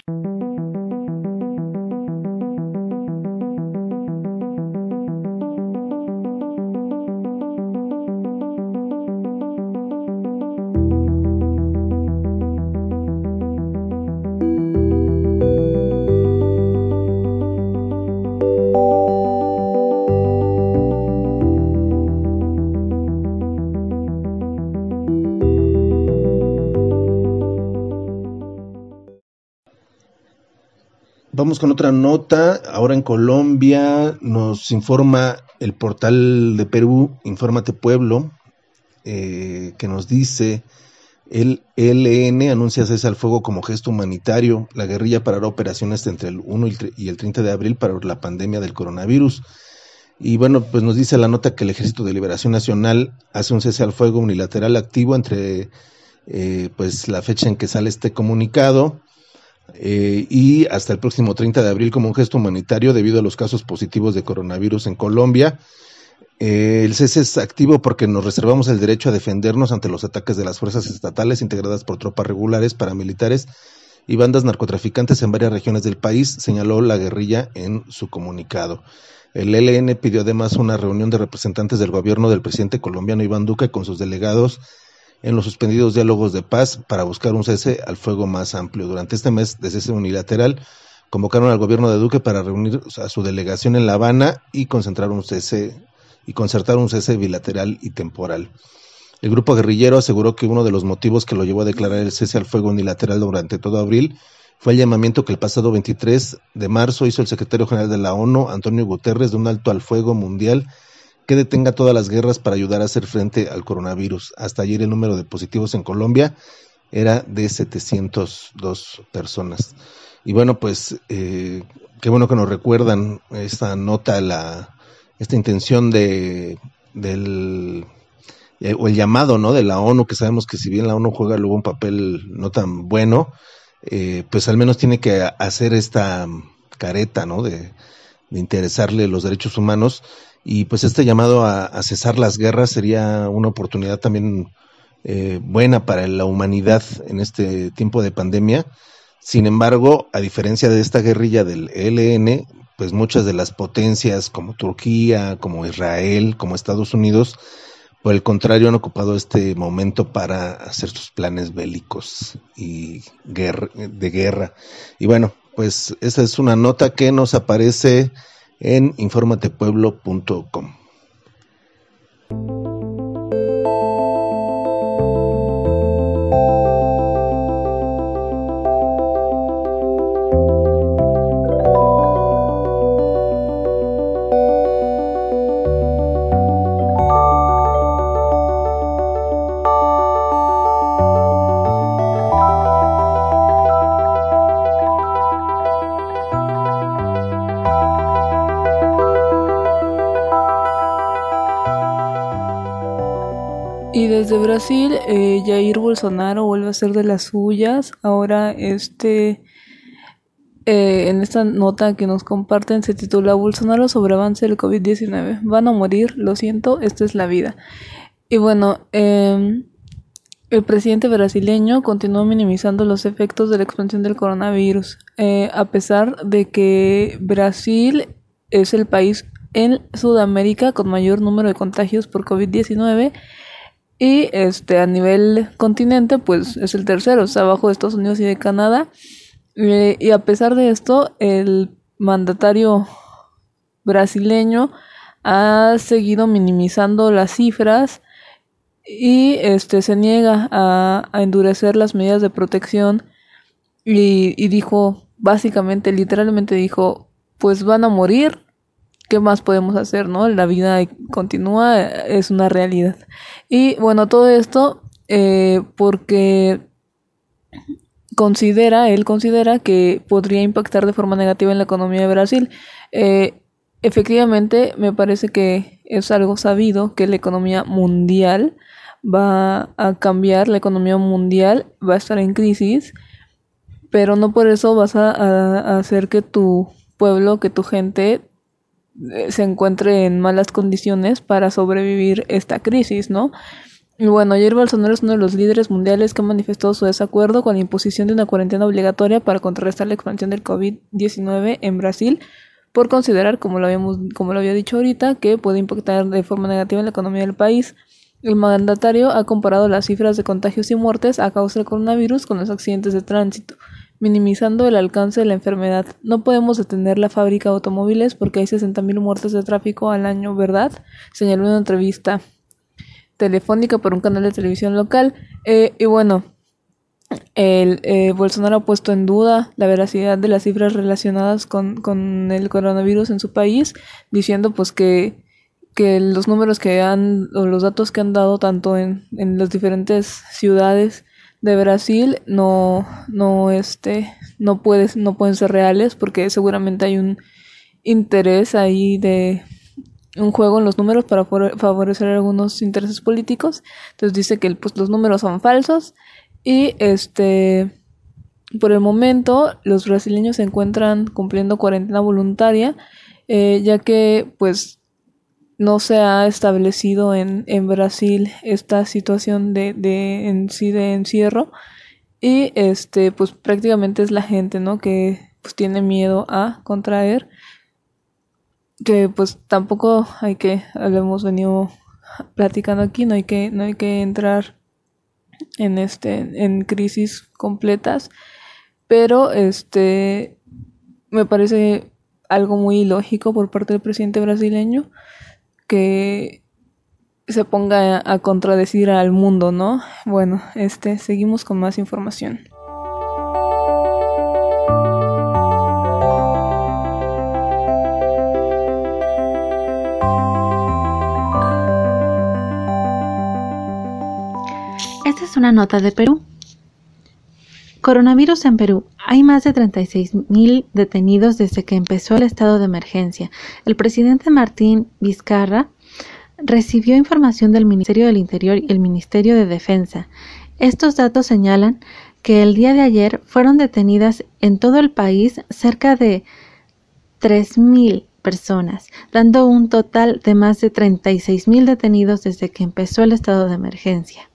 Speaker 10: Vamos con otra nota. Ahora en Colombia nos informa el portal de Perú, Infórmate Pueblo, eh, que nos dice: el E L N anuncia cese al fuego como gesto humanitario. La guerrilla parará operaciones entre el uno y el treinta de abril para la pandemia del coronavirus. Y bueno, pues nos dice la nota que el Ejército de Liberación Nacional hace un cese al fuego unilateral activo entre eh, pues la fecha en que sale este comunicado Eh, y hasta el próximo treinta de abril como un gesto humanitario debido a los casos positivos de coronavirus en Colombia. Eh, el cese es activo porque nos reservamos el derecho a defendernos ante los ataques de las fuerzas estatales integradas por tropas regulares, paramilitares y bandas narcotraficantes en varias regiones del país, señaló la guerrilla en su comunicado. El E L N pidió además una reunión de representantes del gobierno del presidente colombiano Iván Duque con sus delegados en los suspendidos diálogos de paz para buscar un cese al fuego más amplio. Durante este mes de cese unilateral, convocaron al gobierno de Duque para reunir a su delegación en La Habana y concentrar un cese y concertar un cese bilateral y temporal. El grupo guerrillero aseguró que uno de los motivos que lo llevó a declarar el cese al fuego unilateral durante todo abril fue el llamamiento que el pasado veintitrés de marzo hizo el secretario general de la ONU, Antonio Guterres, de un alto al fuego mundial que detenga todas las guerras para ayudar a hacer frente al coronavirus. Hasta ayer el número de positivos en Colombia era de setecientas dos personas. Y bueno, pues eh, qué bueno que nos recuerdan esta nota, la esta intención de del eh, o el llamado, ¿no?, de la ONU, que sabemos que si bien la ONU juega luego un papel no tan bueno, eh, pues al menos tiene que hacer esta careta, ¿no?, de, de interesarle los derechos humanos. Y pues este llamado a, a cesar las guerras sería una oportunidad también eh, buena para la humanidad en este tiempo de pandemia. Sin embargo, a diferencia de esta guerrilla del E L N, pues muchas de las potencias como Turquía, como Israel, como Estados Unidos, por el contrario han ocupado este momento para hacer sus planes bélicos y guerra, de guerra. Y bueno, pues esta es una nota que nos aparece en informate pueblo punto com.
Speaker 5: Y desde Brasil, eh, Jair Bolsonaro vuelve a ser de las suyas. Ahora, este, eh, en esta nota que nos comparten se titula Bolsonaro sobre avance del COVID diecinueve. Van a morir, lo siento, esta es la vida. Y bueno, eh, el presidente brasileño continuó minimizando los efectos de la expansión del coronavirus, eh, a pesar de que Brasil es el país en Sudamérica con mayor número de contagios por COVID diecinueve. Y este a nivel continente pues es el tercero, está abajo de Estados Unidos y de Canadá, eh, y a pesar de esto el mandatario brasileño ha seguido minimizando las cifras y este se niega a, a endurecer las medidas de protección y, y dijo, básicamente, literalmente dijo, pues van a morir. ¿Qué más podemos hacer, no? La vida continúa, es una realidad. Y bueno, todo esto eh, porque considera, él considera que podría impactar de forma negativa en la economía de Brasil. Eh, efectivamente, me parece que es algo sabido que la economía mundial va a cambiar, la economía mundial va a estar en crisis, pero no por eso vas a, a, a hacer que tu pueblo, que tu gente eh, se encuentre en malas condiciones para sobrevivir esta crisis, ¿no? Y bueno, Jair Bolsonaro es uno de los líderes mundiales que ha manifestado su desacuerdo con la imposición de una cuarentena obligatoria para contrarrestar la expansión del covid diecinueve en Brasil, por considerar, como lo habíamos, como lo había dicho ahorita, que puede impactar de forma negativa en la economía del país. El mandatario ha comparado las cifras de contagios y muertes a causa del coronavirus con los accidentes de tránsito, minimizando el alcance de la enfermedad. No podemos detener la fábrica de automóviles porque hay sesenta mil muertes de tráfico al año, ¿verdad?, señaló en una entrevista telefónica por un canal de televisión local. Eh, y bueno, el eh, Bolsonaro ha puesto en duda la veracidad de las cifras relacionadas con, con el coronavirus en su país, diciendo pues que, que los números que han, o los datos que han dado tanto en, en las diferentes ciudades de Brasil no, no, este, no, puedes, no pueden ser reales, porque seguramente hay un interés ahí de un juego en los números para favorecer algunos intereses políticos. Entonces dice que pues, los números son falsos y este por el momento los brasileños se encuentran cumpliendo cuarentena voluntaria, eh, ya que pues no se ha establecido en, en Brasil esta situación de, de en sí de encierro, y este pues prácticamente es la gente, ¿no?, que pues tiene miedo a contraer, que pues tampoco hay que, lo hemos venido platicando aquí, no hay que, no hay que entrar en este, en crisis completas, pero este me parece algo muy ilógico por parte del presidente brasileño que se ponga a, a contradecir al mundo, ¿no? Bueno, este, seguimos con más información.
Speaker 9: Esta es una nota de Perú. Coronavirus en Perú. Hay más de treinta y seis mil detenidos desde que empezó el estado de emergencia. El presidente Martín Vizcarra recibió información del Ministerio del Interior y el Ministerio de Defensa. Estos datos señalan que el día de ayer fueron detenidas en todo el país cerca de tres mil personas, dando un total de más de treinta y seis mil detenidos desde que empezó el estado de emergencia.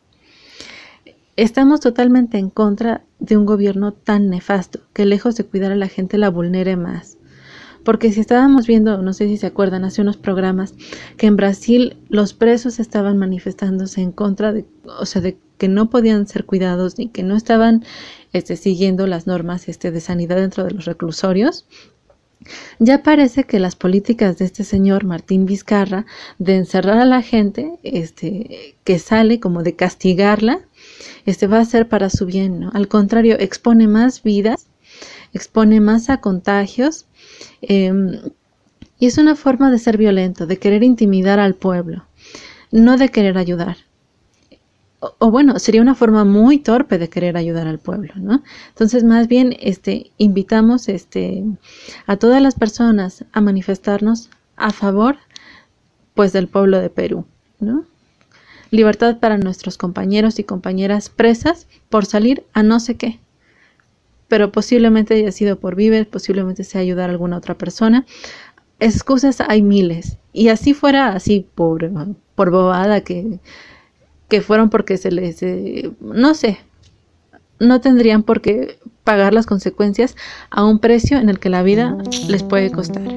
Speaker 9: Estamos totalmente en contra de un gobierno tan nefasto que, lejos de cuidar a la gente, la vulnere más. Porque si estábamos viendo, no sé si se acuerdan, hace unos programas, que en Brasil los presos estaban manifestándose en contra de, o sea, de que no podían ser cuidados ni que no estaban este, siguiendo las normas este, de sanidad dentro de los reclusorios. Ya parece que las políticas de este señor Martín Vizcarra de encerrar a la gente este, que sale, como de castigarla, este va a ser para su bien, ¿no? Al contrario, expone más vidas, expone más a contagios, eh, y es una forma de ser violento, de querer intimidar al pueblo, no de querer ayudar. O, o bueno, sería una forma muy torpe de querer ayudar al pueblo, ¿no? Entonces, más bien, este, invitamos este, a todas las personas a manifestarnos a favor, pues, del pueblo de Perú, ¿no? Libertad para nuestros compañeros y compañeras presas por salir a no sé qué. Pero posiblemente haya sido por vivir, posiblemente sea ayudar a alguna otra persona. Excusas hay miles. Y así fuera, así por, por bobada, que, que fueron porque se les... Eh, no sé. No tendrían por qué pagar las consecuencias a un precio en el que la vida les puede costar.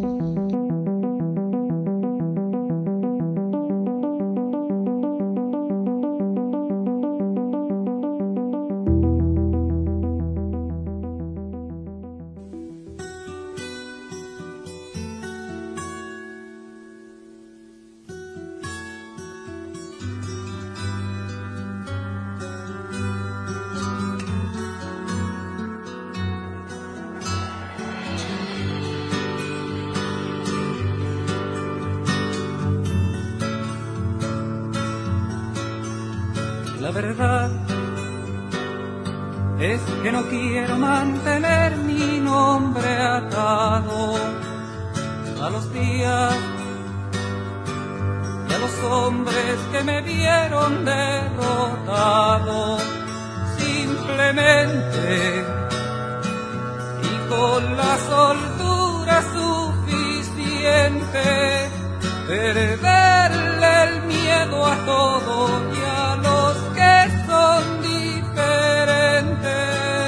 Speaker 11: La verdad es que no quiero mantener mi nombre atado a los días y a los hombres que me vieron derrotado simplemente y con la soltura suficiente perderle el miedo a todo y a los que son diferentes.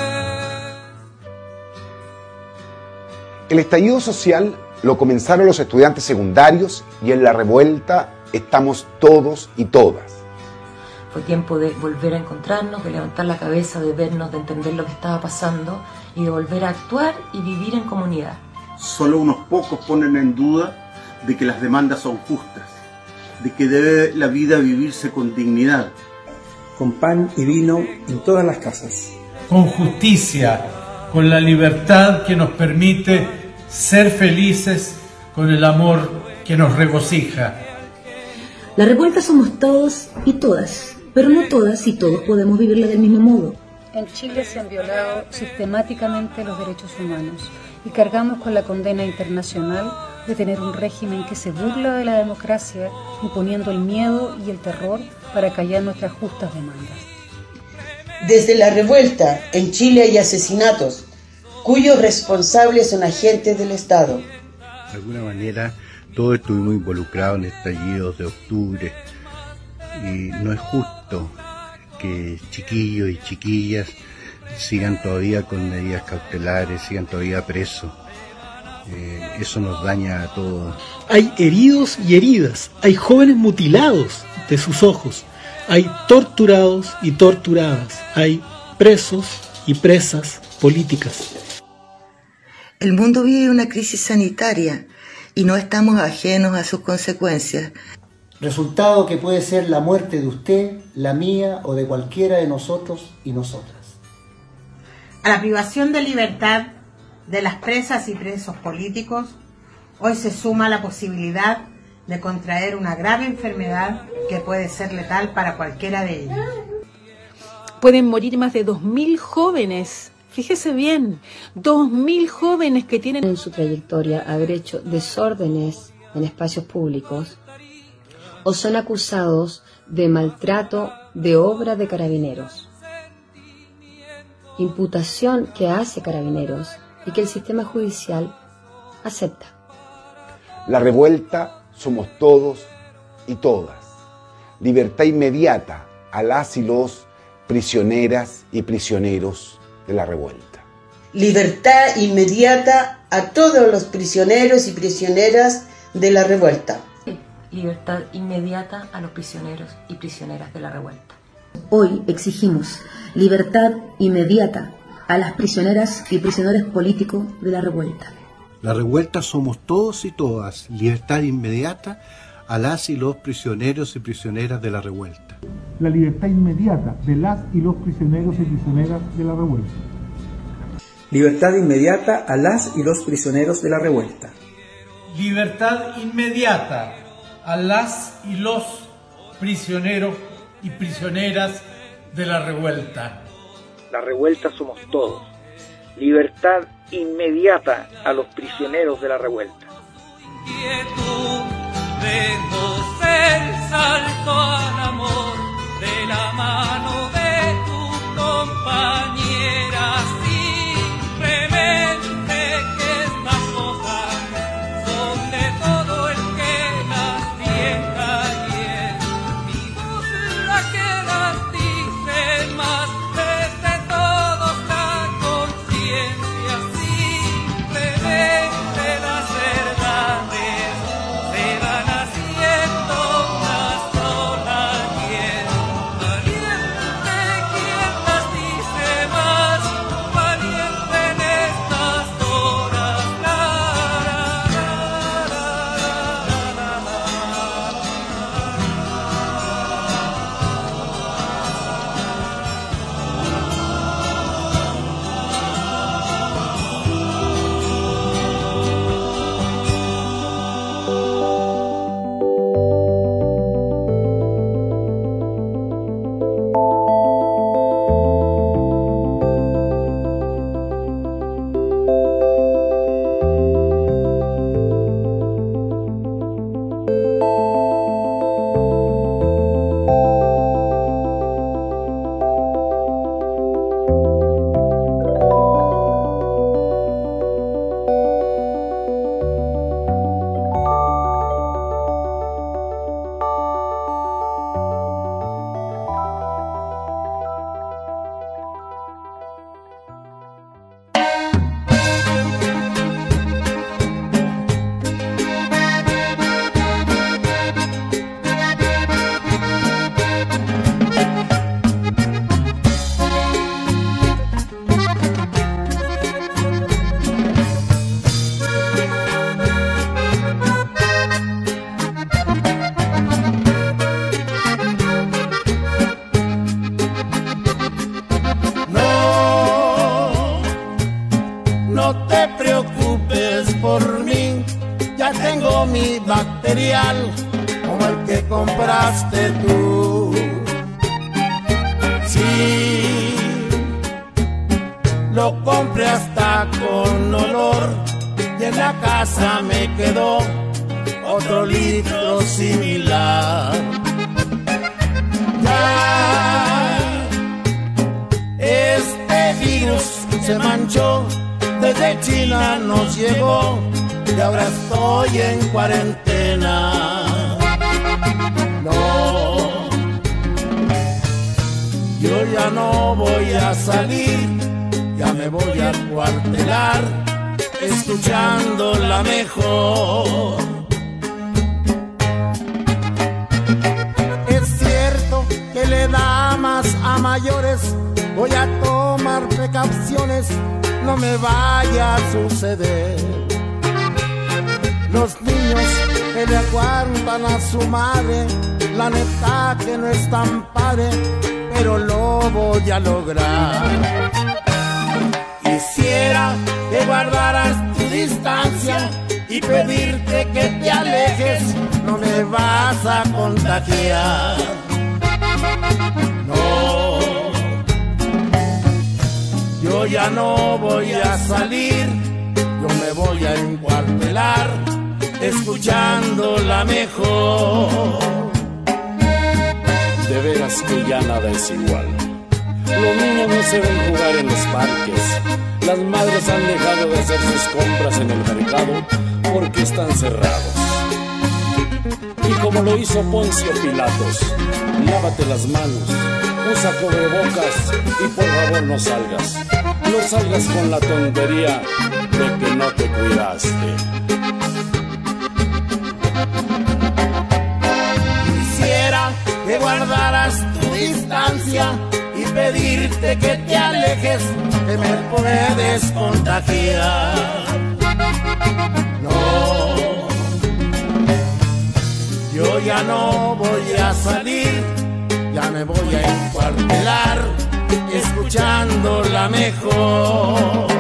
Speaker 12: El estallido social lo comenzaron los estudiantes secundarios y en la revuelta estamos todos y todas.
Speaker 13: Fue tiempo de volver a encontrarnos, de levantar la cabeza, de vernos, de entender lo que estaba pasando y de volver a actuar y vivir en comunidad.
Speaker 14: Solo unos pocos ponen en duda de que las demandas son justas, de que debe la vida vivirse con dignidad.
Speaker 15: Con pan y vino en todas las casas.
Speaker 16: Con justicia, con la libertad que nos permite ser felices, con el amor que nos regocija.
Speaker 17: La revuelta somos todos y todas, pero no todas y todos podemos vivirla del mismo modo.
Speaker 18: En Chile se han violado sistemáticamente los derechos humanos y cargamos con la condena internacional de tener un régimen que se burla de la democracia, imponiendo el miedo y el terror para callar nuestras justas demandas.
Speaker 19: Desde la revuelta, en Chile hay asesinatos, cuyos responsables son agentes del Estado.
Speaker 20: De alguna manera, todos estuvimos involucrados en estallidos de octubre y no es justo que chiquillos y chiquillas sigan todavía con medidas cautelares, sigan todavía presos. Eh, eso nos daña a todos.
Speaker 21: Hay heridos y heridas, hay jóvenes mutilados de sus ojos, hay torturados y torturadas, hay presos y presas políticas.
Speaker 22: El mundo vive una crisis sanitaria y no estamos ajenos a sus consecuencias.
Speaker 23: Resultado que puede ser la muerte de usted, la mía o de cualquiera de nosotros y nosotras.
Speaker 24: A la privación de libertad de las presas y presos políticos, hoy se suma la posibilidad de contraer una grave enfermedad que puede ser letal para cualquiera de ellos.
Speaker 25: Pueden morir más de dos mil jóvenes. Fíjese bien, dos mil jóvenes que tienen
Speaker 26: en su trayectoria haber hecho desórdenes en espacios públicos o son acusados de maltrato de obra de Carabineros. Imputación que hace Carabineros y que el sistema judicial acepta.
Speaker 12: La revuelta somos todos y todas. Libertad inmediata a las y los prisioneras y prisioneros de la revuelta.
Speaker 19: Libertad inmediata a todos los prisioneros y prisioneras de la revuelta.
Speaker 13: Libertad inmediata a los prisioneros y prisioneras de la revuelta.
Speaker 17: Hoy exigimos libertad inmediata a las prisioneras y prisioneros políticos de la revuelta.
Speaker 20: La revuelta somos todos y todas. Libertad inmediata a las y los prisioneros y prisioneras de la revuelta.
Speaker 27: La libertad inmediata de las y los prisioneros y prisioneras de la revuelta.
Speaker 15: Libertad inmediata a las y los prisioneros de la revuelta.
Speaker 16: Libertad inmediata a las y los prisioneros y prisioneras de la revuelta.
Speaker 28: La revuelta somos todos. Libertad inmediata a los prisioneros de la revuelta.
Speaker 11: Demos el salto al amor de la mano de tu compañera, simplemente que estas cosas son de todo el que las piensa y es mi voz la que las dice más, desde todos la conciencia, simplemente las verdades se van haciendo una sola, quien valiente, quien las dice
Speaker 1: preocupes por mí, ya tengo mi bacterial como el que compraste tú. Sí, lo compré hasta con olor y en la casa me quedó otro litro similar. Ya este virus se manchó, desde China nos llegó y ahora estoy en cuarentena. No, yo ya no voy a salir, ya me voy a cuartelar, escuchando la mejor. Es cierto que le da más a mayores, voy a tomar precauciones, no me vaya a suceder. Los niños que le aguantan a su madre, la neta que no es tan padre, pero lo voy a lograr. Quisiera que guardaras tu distancia y pedirte que te alejes, no me vas a contagiar. No, yo ya no voy a salir, yo me voy a encuartelar, escuchando la mejor.
Speaker 2: De veras que ya nada es igual. Los niños no se ven jugar en los parques. Las madres han dejado de hacer sus compras en el mercado porque están cerrados. Y como lo hizo Poncio Pilatos, lávate las manos, usa cubrebocas y por favor no salgas. No salgas con la tontería de que no te cuidaste.
Speaker 1: Quisiera que guardaras tu distancia y pedirte que te alejes, que me puedes contagiar. No, yo ya no voy a salir, ya me voy a encuartelar, escuchando la mejor.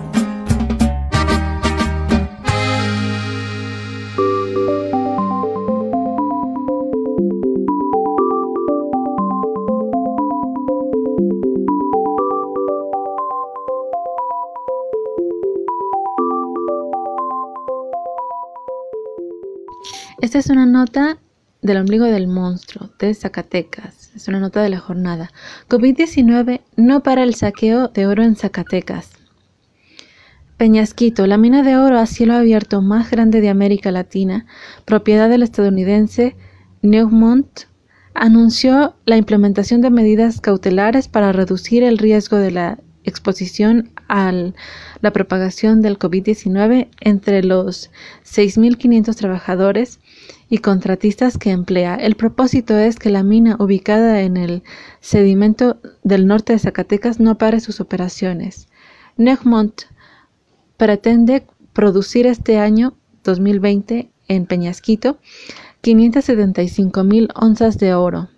Speaker 9: Esta es una nota del ombligo del monstruo de Zacatecas. Es una nota de la jornada. COVID diecinueve no para el saqueo de oro en Zacatecas. Peñasquito, la mina de oro a cielo abierto más grande de América Latina, propiedad del estadounidense Newmont, anunció la implementación de medidas cautelares para reducir el riesgo de la exposición a la propagación del COVID diecinueve entre los seis mil quinientos trabajadores y contratistas que emplea. El propósito es que la mina ubicada en el sedimento del norte de Zacatecas no pare sus operaciones. Newmont pretende producir este año dos mil veinte en Peñasquito quinientas setenta y cinco mil onzas de oro.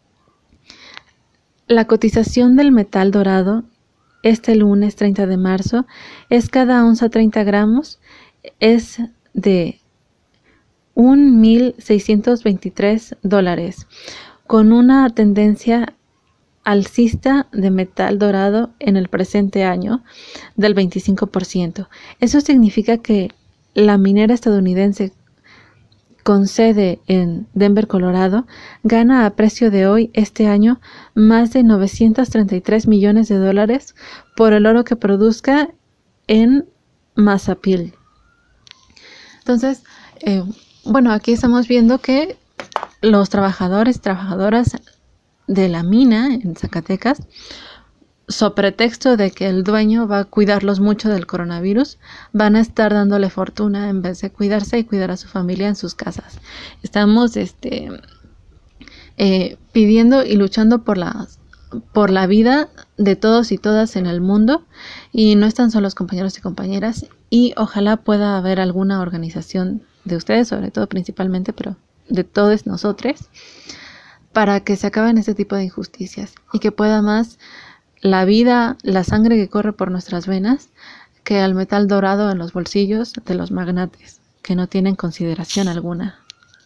Speaker 9: La cotización del metal dorado este lunes treinta de marzo es cada onza treinta gramos, es de un mil seiscientos veintitrés dólares, con una tendencia alcista de metal dorado en el presente año del veinticinco por ciento. Eso significa que la minera estadounidense con sede en Denver, Colorado, gana a precio de hoy este año más de novecientos treinta y tres millones de dólares por el oro que produzca en Mazapil. Entonces, eh, bueno, aquí estamos viendo que los trabajadores y trabajadoras de la mina en Zacatecas, so pretexto de que el dueño va a cuidarlos mucho del coronavirus, van a estar dándole fortuna en vez de cuidarse y cuidar a su familia en sus casas. Estamos este, eh, pidiendo y luchando por la, por la vida de todos y todas en el mundo, y no están solos, compañeros y compañeras, y ojalá pueda haber alguna organización de ustedes, sobre todo principalmente, pero de todos nosotros, para que se acaben este tipo de injusticias y que pueda más la vida, la sangre que corre por nuestras venas, que al metal dorado en los bolsillos de los magnates, que no tienen consideración alguna.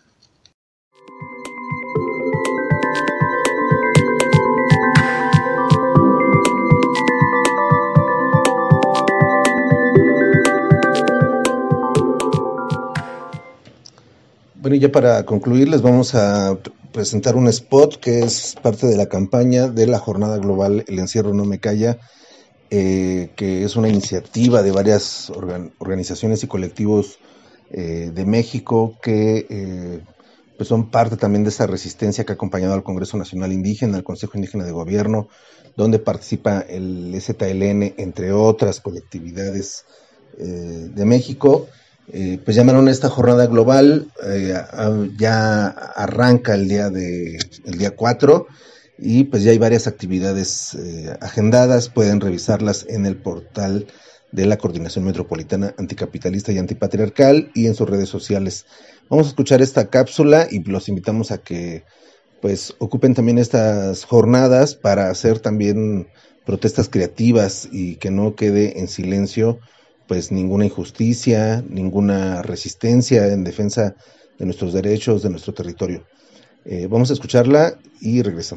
Speaker 3: Bueno, y ya para concluir les vamos a presentar un spot que es parte de la campaña de la Jornada Global El Encierro No Me Calla, eh, que es una iniciativa de varias organ- organizaciones y colectivos eh, de México que eh, pues son parte también de esa resistencia que ha acompañado al Congreso Nacional Indígena, al Consejo Indígena de Gobierno, donde participa el E Z L N, entre otras colectividades eh, de México. Eh, pues llamaron a esta jornada global, eh, a, ya arranca el día de el día cuatro y pues ya hay varias actividades eh, agendadas, pueden revisarlas en el portal de la Coordinación Metropolitana Anticapitalista y Antipatriarcal y en sus redes sociales. Vamos a escuchar esta cápsula y los invitamos a que pues ocupen también estas jornadas para hacer también protestas creativas y que no quede en silencio pues ninguna injusticia, ninguna resistencia en defensa de nuestros derechos, de nuestro territorio. Eh, vamos a escucharla y regresamos.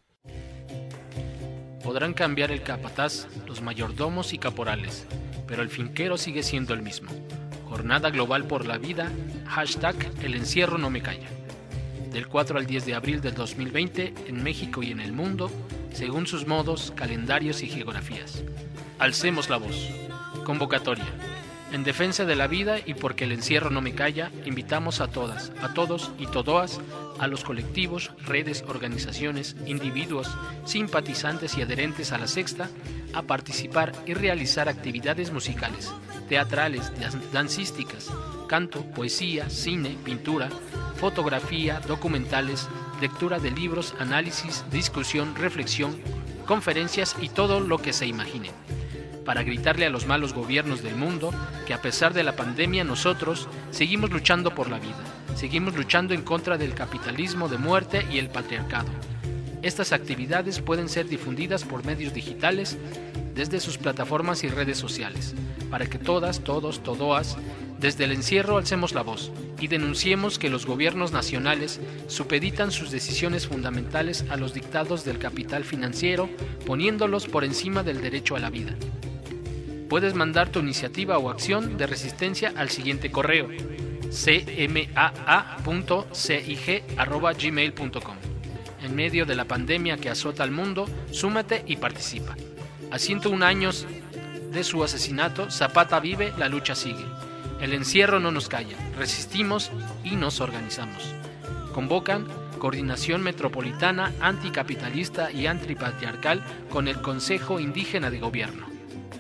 Speaker 4: Podrán cambiar el capataz, los mayordomos y caporales, pero el finquero sigue siendo el mismo. Jornada Global por la Vida, hashtag El Encierro No Me Calla. Del cuatro al diez de abril del dos mil veinte, en México y en el mundo, según sus modos, calendarios y geografías. Alcemos la voz. Convocatoria. En defensa de la vida y porque el encierro no me calla, invitamos a todas, a todos y todoas, a los colectivos, redes, organizaciones, individuos, simpatizantes y adherentes a la Sexta, a participar y realizar actividades musicales, teatrales, dancísticas, canto, poesía, cine, pintura, fotografía, documentales, lectura de libros, análisis, discusión, reflexión, conferencias y todo lo que se imaginen, para gritarle a los malos gobiernos del mundo que a pesar de la pandemia nosotros seguimos luchando por la vida, seguimos luchando en contra del capitalismo de muerte y el patriarcado. Estas actividades pueden ser difundidas por medios digitales desde sus plataformas y redes sociales, para que todas, todos, todoas, desde el encierro alcemos la voz y denunciemos que los gobiernos nacionales supeditan sus decisiones fundamentales a los dictados del capital financiero, poniéndolos por encima del derecho a la vida. Puedes mandar tu iniciativa o acción de resistencia al siguiente correo: c m a a punto cig arroba gmail punto com. En medio de la pandemia que azota al mundo, súmate y participa. A ciento un años de su asesinato, Zapata vive, la lucha sigue. El encierro no nos calla, resistimos y nos organizamos. Convocan Coordinación Metropolitana Anticapitalista y Antipatriarcal con el Consejo Indígena de Gobierno.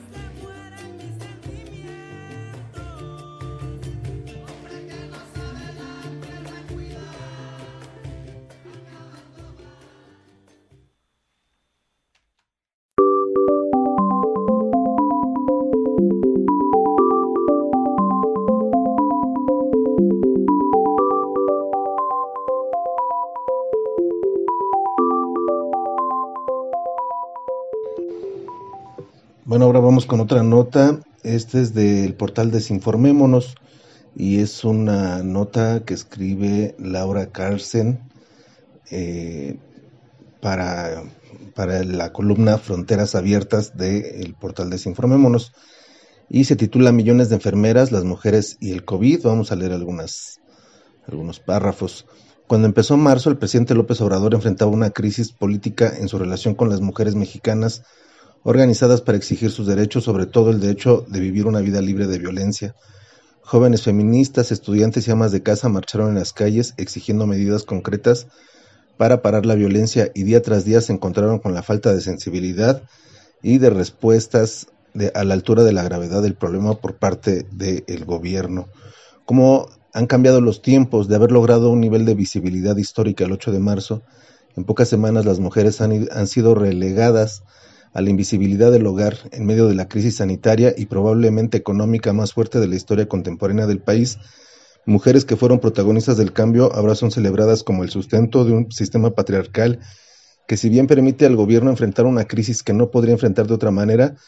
Speaker 3: Bueno, ahora vamos con otra nota. Este es del portal Desinformémonos y es una nota que escribe Laura Carlsen eh, para, para la columna Fronteras Abiertas del portal Desinformémonos y se titula Millones de enfermeras, las mujeres y el COVID. Vamos a leer algunas, algunos párrafos. Cuando empezó marzo, el presidente López Obrador enfrentaba una crisis política en su relación con las mujeres mexicanas organizadas para exigir sus derechos, sobre todo el derecho de vivir una vida libre de violencia. Jóvenes feministas, estudiantes y amas de casa marcharon en las calles exigiendo medidas concretas para parar la violencia y día tras día se encontraron con la falta de sensibilidad y de respuestas de, a la altura de la gravedad del problema por parte del gobierno. Cómo han cambiado los tiempos de haber logrado un nivel de visibilidad histórica el ocho de marzo. En pocas semanas las mujeres han, han sido relegadas a la invisibilidad del hogar en medio de la crisis sanitaria y probablemente económica más fuerte de la historia contemporánea del país. Mujeres que fueron protagonistas del cambio ahora son celebradas como el sustento de un sistema patriarcal que, si bien permite al gobierno enfrentar una crisis que no podría enfrentar de otra manera,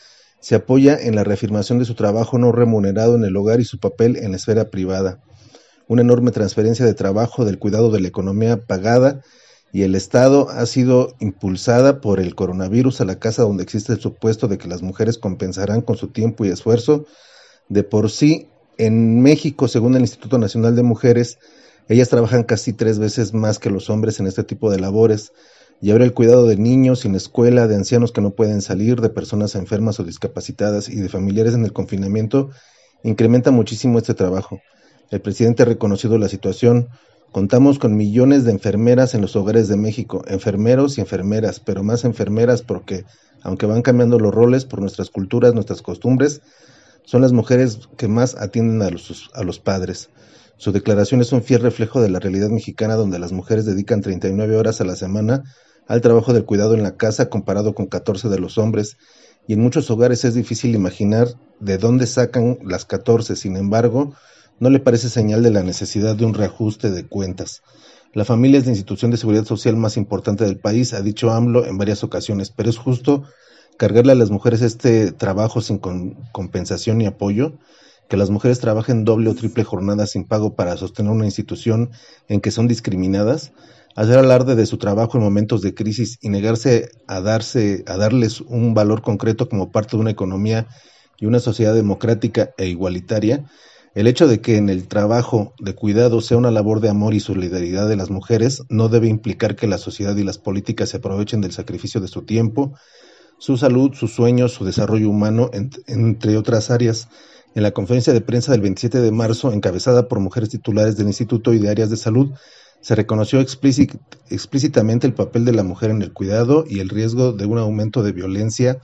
Speaker 3: se apoya en la reafirmación de su trabajo no remunerado en el hogar y su papel en la esfera privada. Una enorme transferencia de trabajo del cuidado de la economía pagada y el Estado ha sido impulsada por el coronavirus a la casa donde existe el supuesto de que las mujeres compensarán con su tiempo y esfuerzo. De por sí, en México, según el Instituto Nacional de Mujeres, ellas trabajan casi tres veces más que los hombres en este tipo de labores, y ahora el cuidado de niños sin escuela, de ancianos que no pueden salir, de personas enfermas o discapacitadas y de familiares en el confinamiento, incrementa muchísimo este trabajo. El presidente ha reconocido la situación. Contamos con millones de enfermeras en los hogares de México, enfermeros y enfermeras, pero más enfermeras porque, aunque van cambiando los roles por nuestras culturas, nuestras costumbres, son las mujeres que más atienden a los, a los padres. Su declaración es un fiel reflejo de la realidad mexicana, donde las mujeres dedican treinta y nueve horas a la semana al trabajo del cuidado en la casa, comparado con catorce de los hombres, y en muchos hogares es difícil imaginar de dónde sacan las catorce. Sin embargo, no le parece señal de la necesidad de un reajuste de cuentas. La familia es la institución de seguridad social más importante del país, ha dicho AMLO en varias ocasiones, pero es justo cargarle a las mujeres este trabajo sin con, compensación ni apoyo, que las mujeres trabajen doble o triple jornada sin pago para sostener una institución en que son discriminadas, hacer alarde de su trabajo en momentos de crisis y negarse a darse, a darles un valor concreto como parte de una economía y una sociedad democrática e igualitaria. El hecho de que en el trabajo de cuidado sea una labor de amor y solidaridad de las mujeres no debe implicar que la sociedad y las políticas se aprovechen del sacrificio de su tiempo, su salud, sus sueños, su desarrollo humano, ent- entre otras áreas. En la conferencia de prensa del veintisiete de marzo, encabezada por mujeres titulares del Instituto y de áreas de salud, se reconoció explícit- explícitamente el papel de la mujer en el cuidado y el riesgo de un aumento de violencia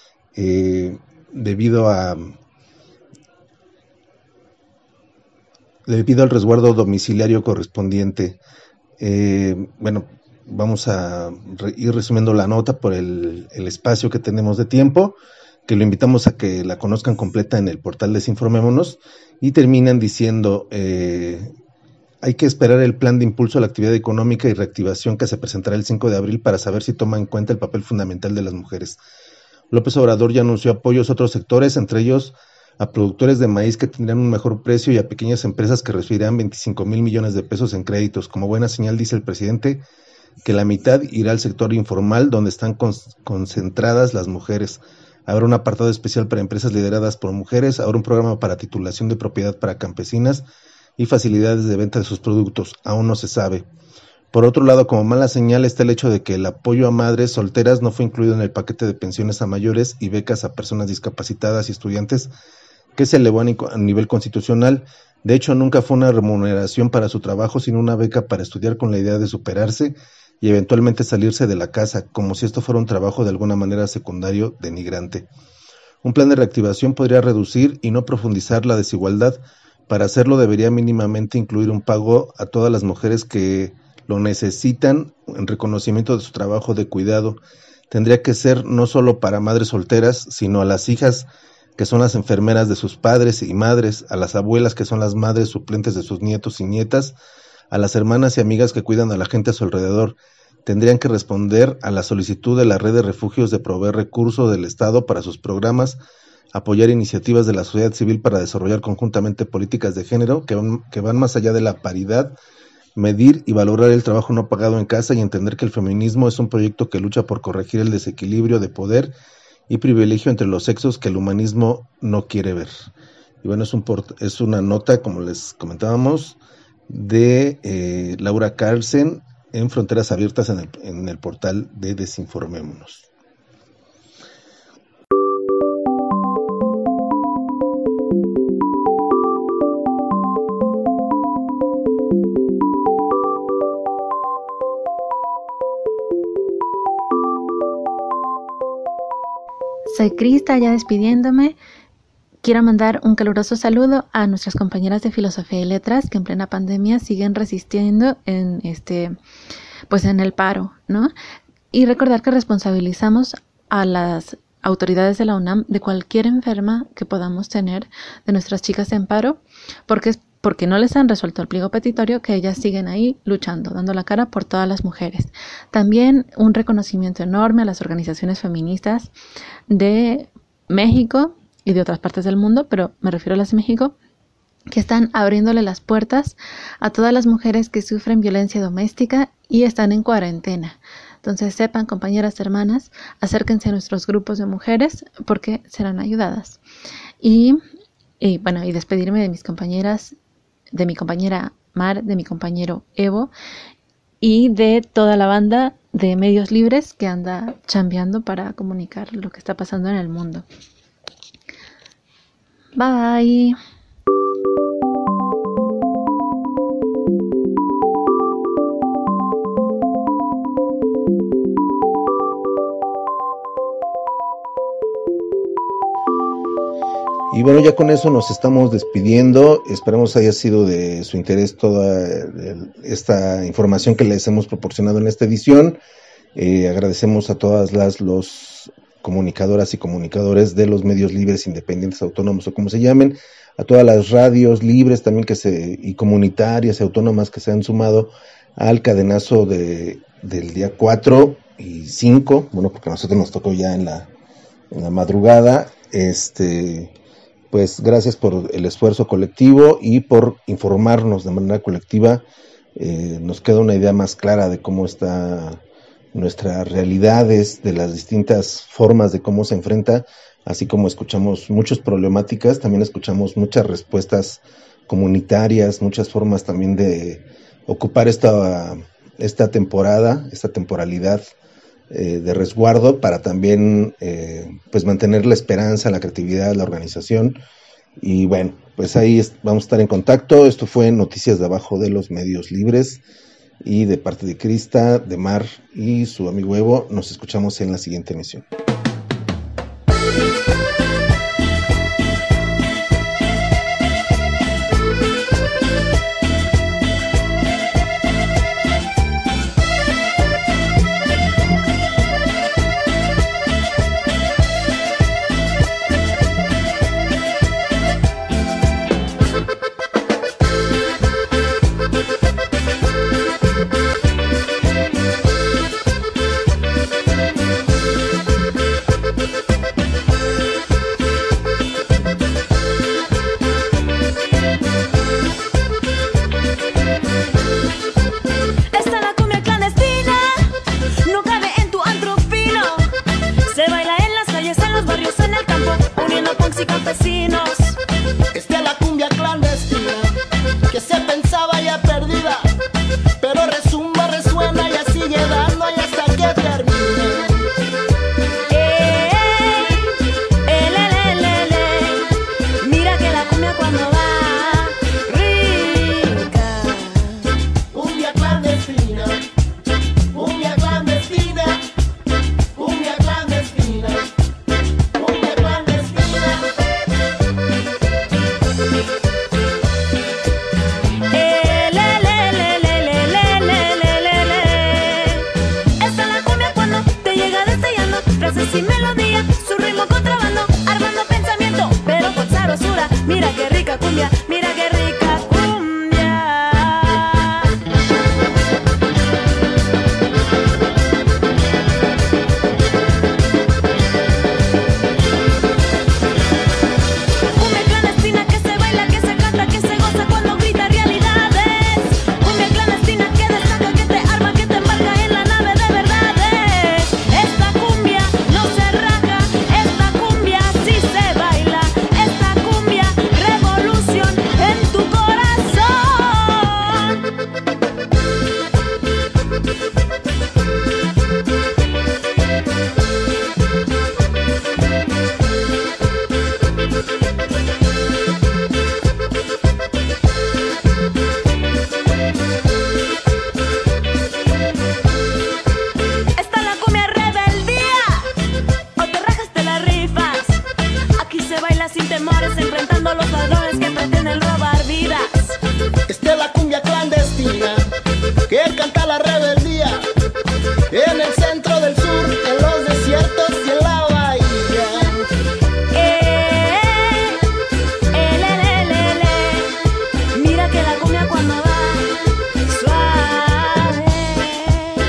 Speaker 3: eh, debido a debido al resguardo domiciliario correspondiente. Eh, bueno, vamos a re- ir resumiendo la nota por el, el espacio que tenemos de tiempo, que lo invitamos a que la conozcan completa en el portal Desinformémonos, y terminan diciendo, eh, hay que esperar el plan de impulso a la actividad económica y reactivación que se presentará el cinco de abril para saber si toma en cuenta el papel fundamental de las mujeres. López Obrador ya anunció apoyos a otros sectores, entre ellos a productores de maíz que tendrán un mejor precio y a pequeñas empresas que recibirán veinticinco mil millones de pesos en créditos. Como buena señal, dice el presidente, que la mitad irá al sector informal, donde están con- concentradas las mujeres. Habrá un apartado especial para empresas lideradas por mujeres, habrá un programa para titulación de propiedad para campesinas y facilidades de venta de sus productos. Aún no se sabe. Por otro lado, como mala señal está el hecho de que el apoyo a madres solteras no fue incluido en el paquete de pensiones a mayores y becas a personas discapacitadas y estudiantes, que se elevó a ni- a nivel constitucional. De hecho, nunca fue una remuneración para su trabajo, sino una beca para estudiar con la idea de superarse y eventualmente salirse de la casa, como si esto fuera un trabajo de alguna manera secundario denigrante. Un plan de reactivación podría reducir y no profundizar la desigualdad. Para hacerlo debería mínimamente incluir un pago a todas las mujeres que lo necesitan en reconocimiento de su trabajo de cuidado. Tendría que ser no solo para madres solteras, sino a las hijas que son las enfermeras de sus padres y madres, a las abuelas que son las madres suplentes de sus nietos y nietas, a las hermanas y amigas que cuidan a la gente a su alrededor. Tendrían que responder a la solicitud de la red de refugios de proveer recursos del Estado para sus programas, apoyar iniciativas de la sociedad civil para desarrollar conjuntamente políticas de género que van, que van más allá de la paridad, medir y valorar el trabajo no pagado en casa y entender que el feminismo es un proyecto que lucha por corregir el desequilibrio de poder y privilegio entre los sexos que el humanismo no quiere ver. Y bueno, es, un port- es una nota, como les comentábamos, de eh, Laura Carlsen en Fronteras Abiertas en el, en el portal de Desinformémonos.
Speaker 9: Soy Crista, ya despidiéndome. Quiero mandar un caluroso saludo a nuestras compañeras de Filosofía y Letras que en plena pandemia siguen resistiendo en este, pues en el paro, ¿no? Y recordar que responsabilizamos a las autoridades de la UNAM de cualquier enferma que podamos tener de nuestras chicas en paro, porque es porque no les han resuelto el pliego petitorio, que ellas siguen ahí luchando, dando la cara por todas las mujeres. También un reconocimiento enorme a las organizaciones feministas de México y de otras partes del mundo, pero me refiero a las de México, que están abriéndole las puertas a todas las mujeres que sufren violencia doméstica y están en cuarentena. Entonces sepan, compañeras, hermanas, acérquense a nuestros grupos de mujeres porque serán ayudadas. Y, y bueno, y despedirme de mis compañeras, de mi compañera Mar, de mi compañero Evo y de toda la banda de Medios Libres que anda chambeando para comunicar lo que está pasando en el mundo. Bye.
Speaker 3: Y bueno, ya con eso nos estamos despidiendo. Esperemos haya sido de su interés toda esta información que les hemos proporcionado en esta edición. Eh, agradecemos a todas las los comunicadoras y comunicadores de los medios libres, independientes, autónomos o como se llamen, a todas las radios libres también que se y comunitarias y autónomas que se han sumado al cadenazo de del día cuatro y cinco, bueno, porque a nosotros nos tocó ya en la en la madrugada. Este Pues gracias por el esfuerzo colectivo y por informarnos de manera colectiva. Eh, nos queda una idea más clara de cómo está nuestras realidades, de las distintas formas de cómo se enfrenta, así como escuchamos muchas problemáticas, también escuchamos muchas respuestas comunitarias, muchas formas también de ocupar esta, esta temporada, esta temporalidad Eh, de resguardo para también eh, pues mantener la esperanza, la creatividad, la organización. Y bueno, pues ahí es, vamos a estar en contacto. Esto fue Noticias de Abajo de los Medios Libres, y de parte de Crista, de Mar y su amigo Evo, nos escuchamos en la siguiente emisión.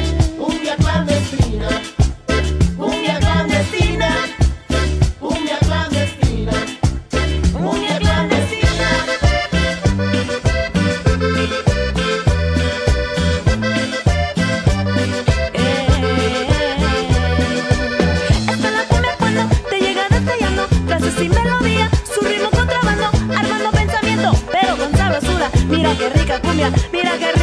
Speaker 11: Cumbia
Speaker 5: mira qué rica cumbia, mira qué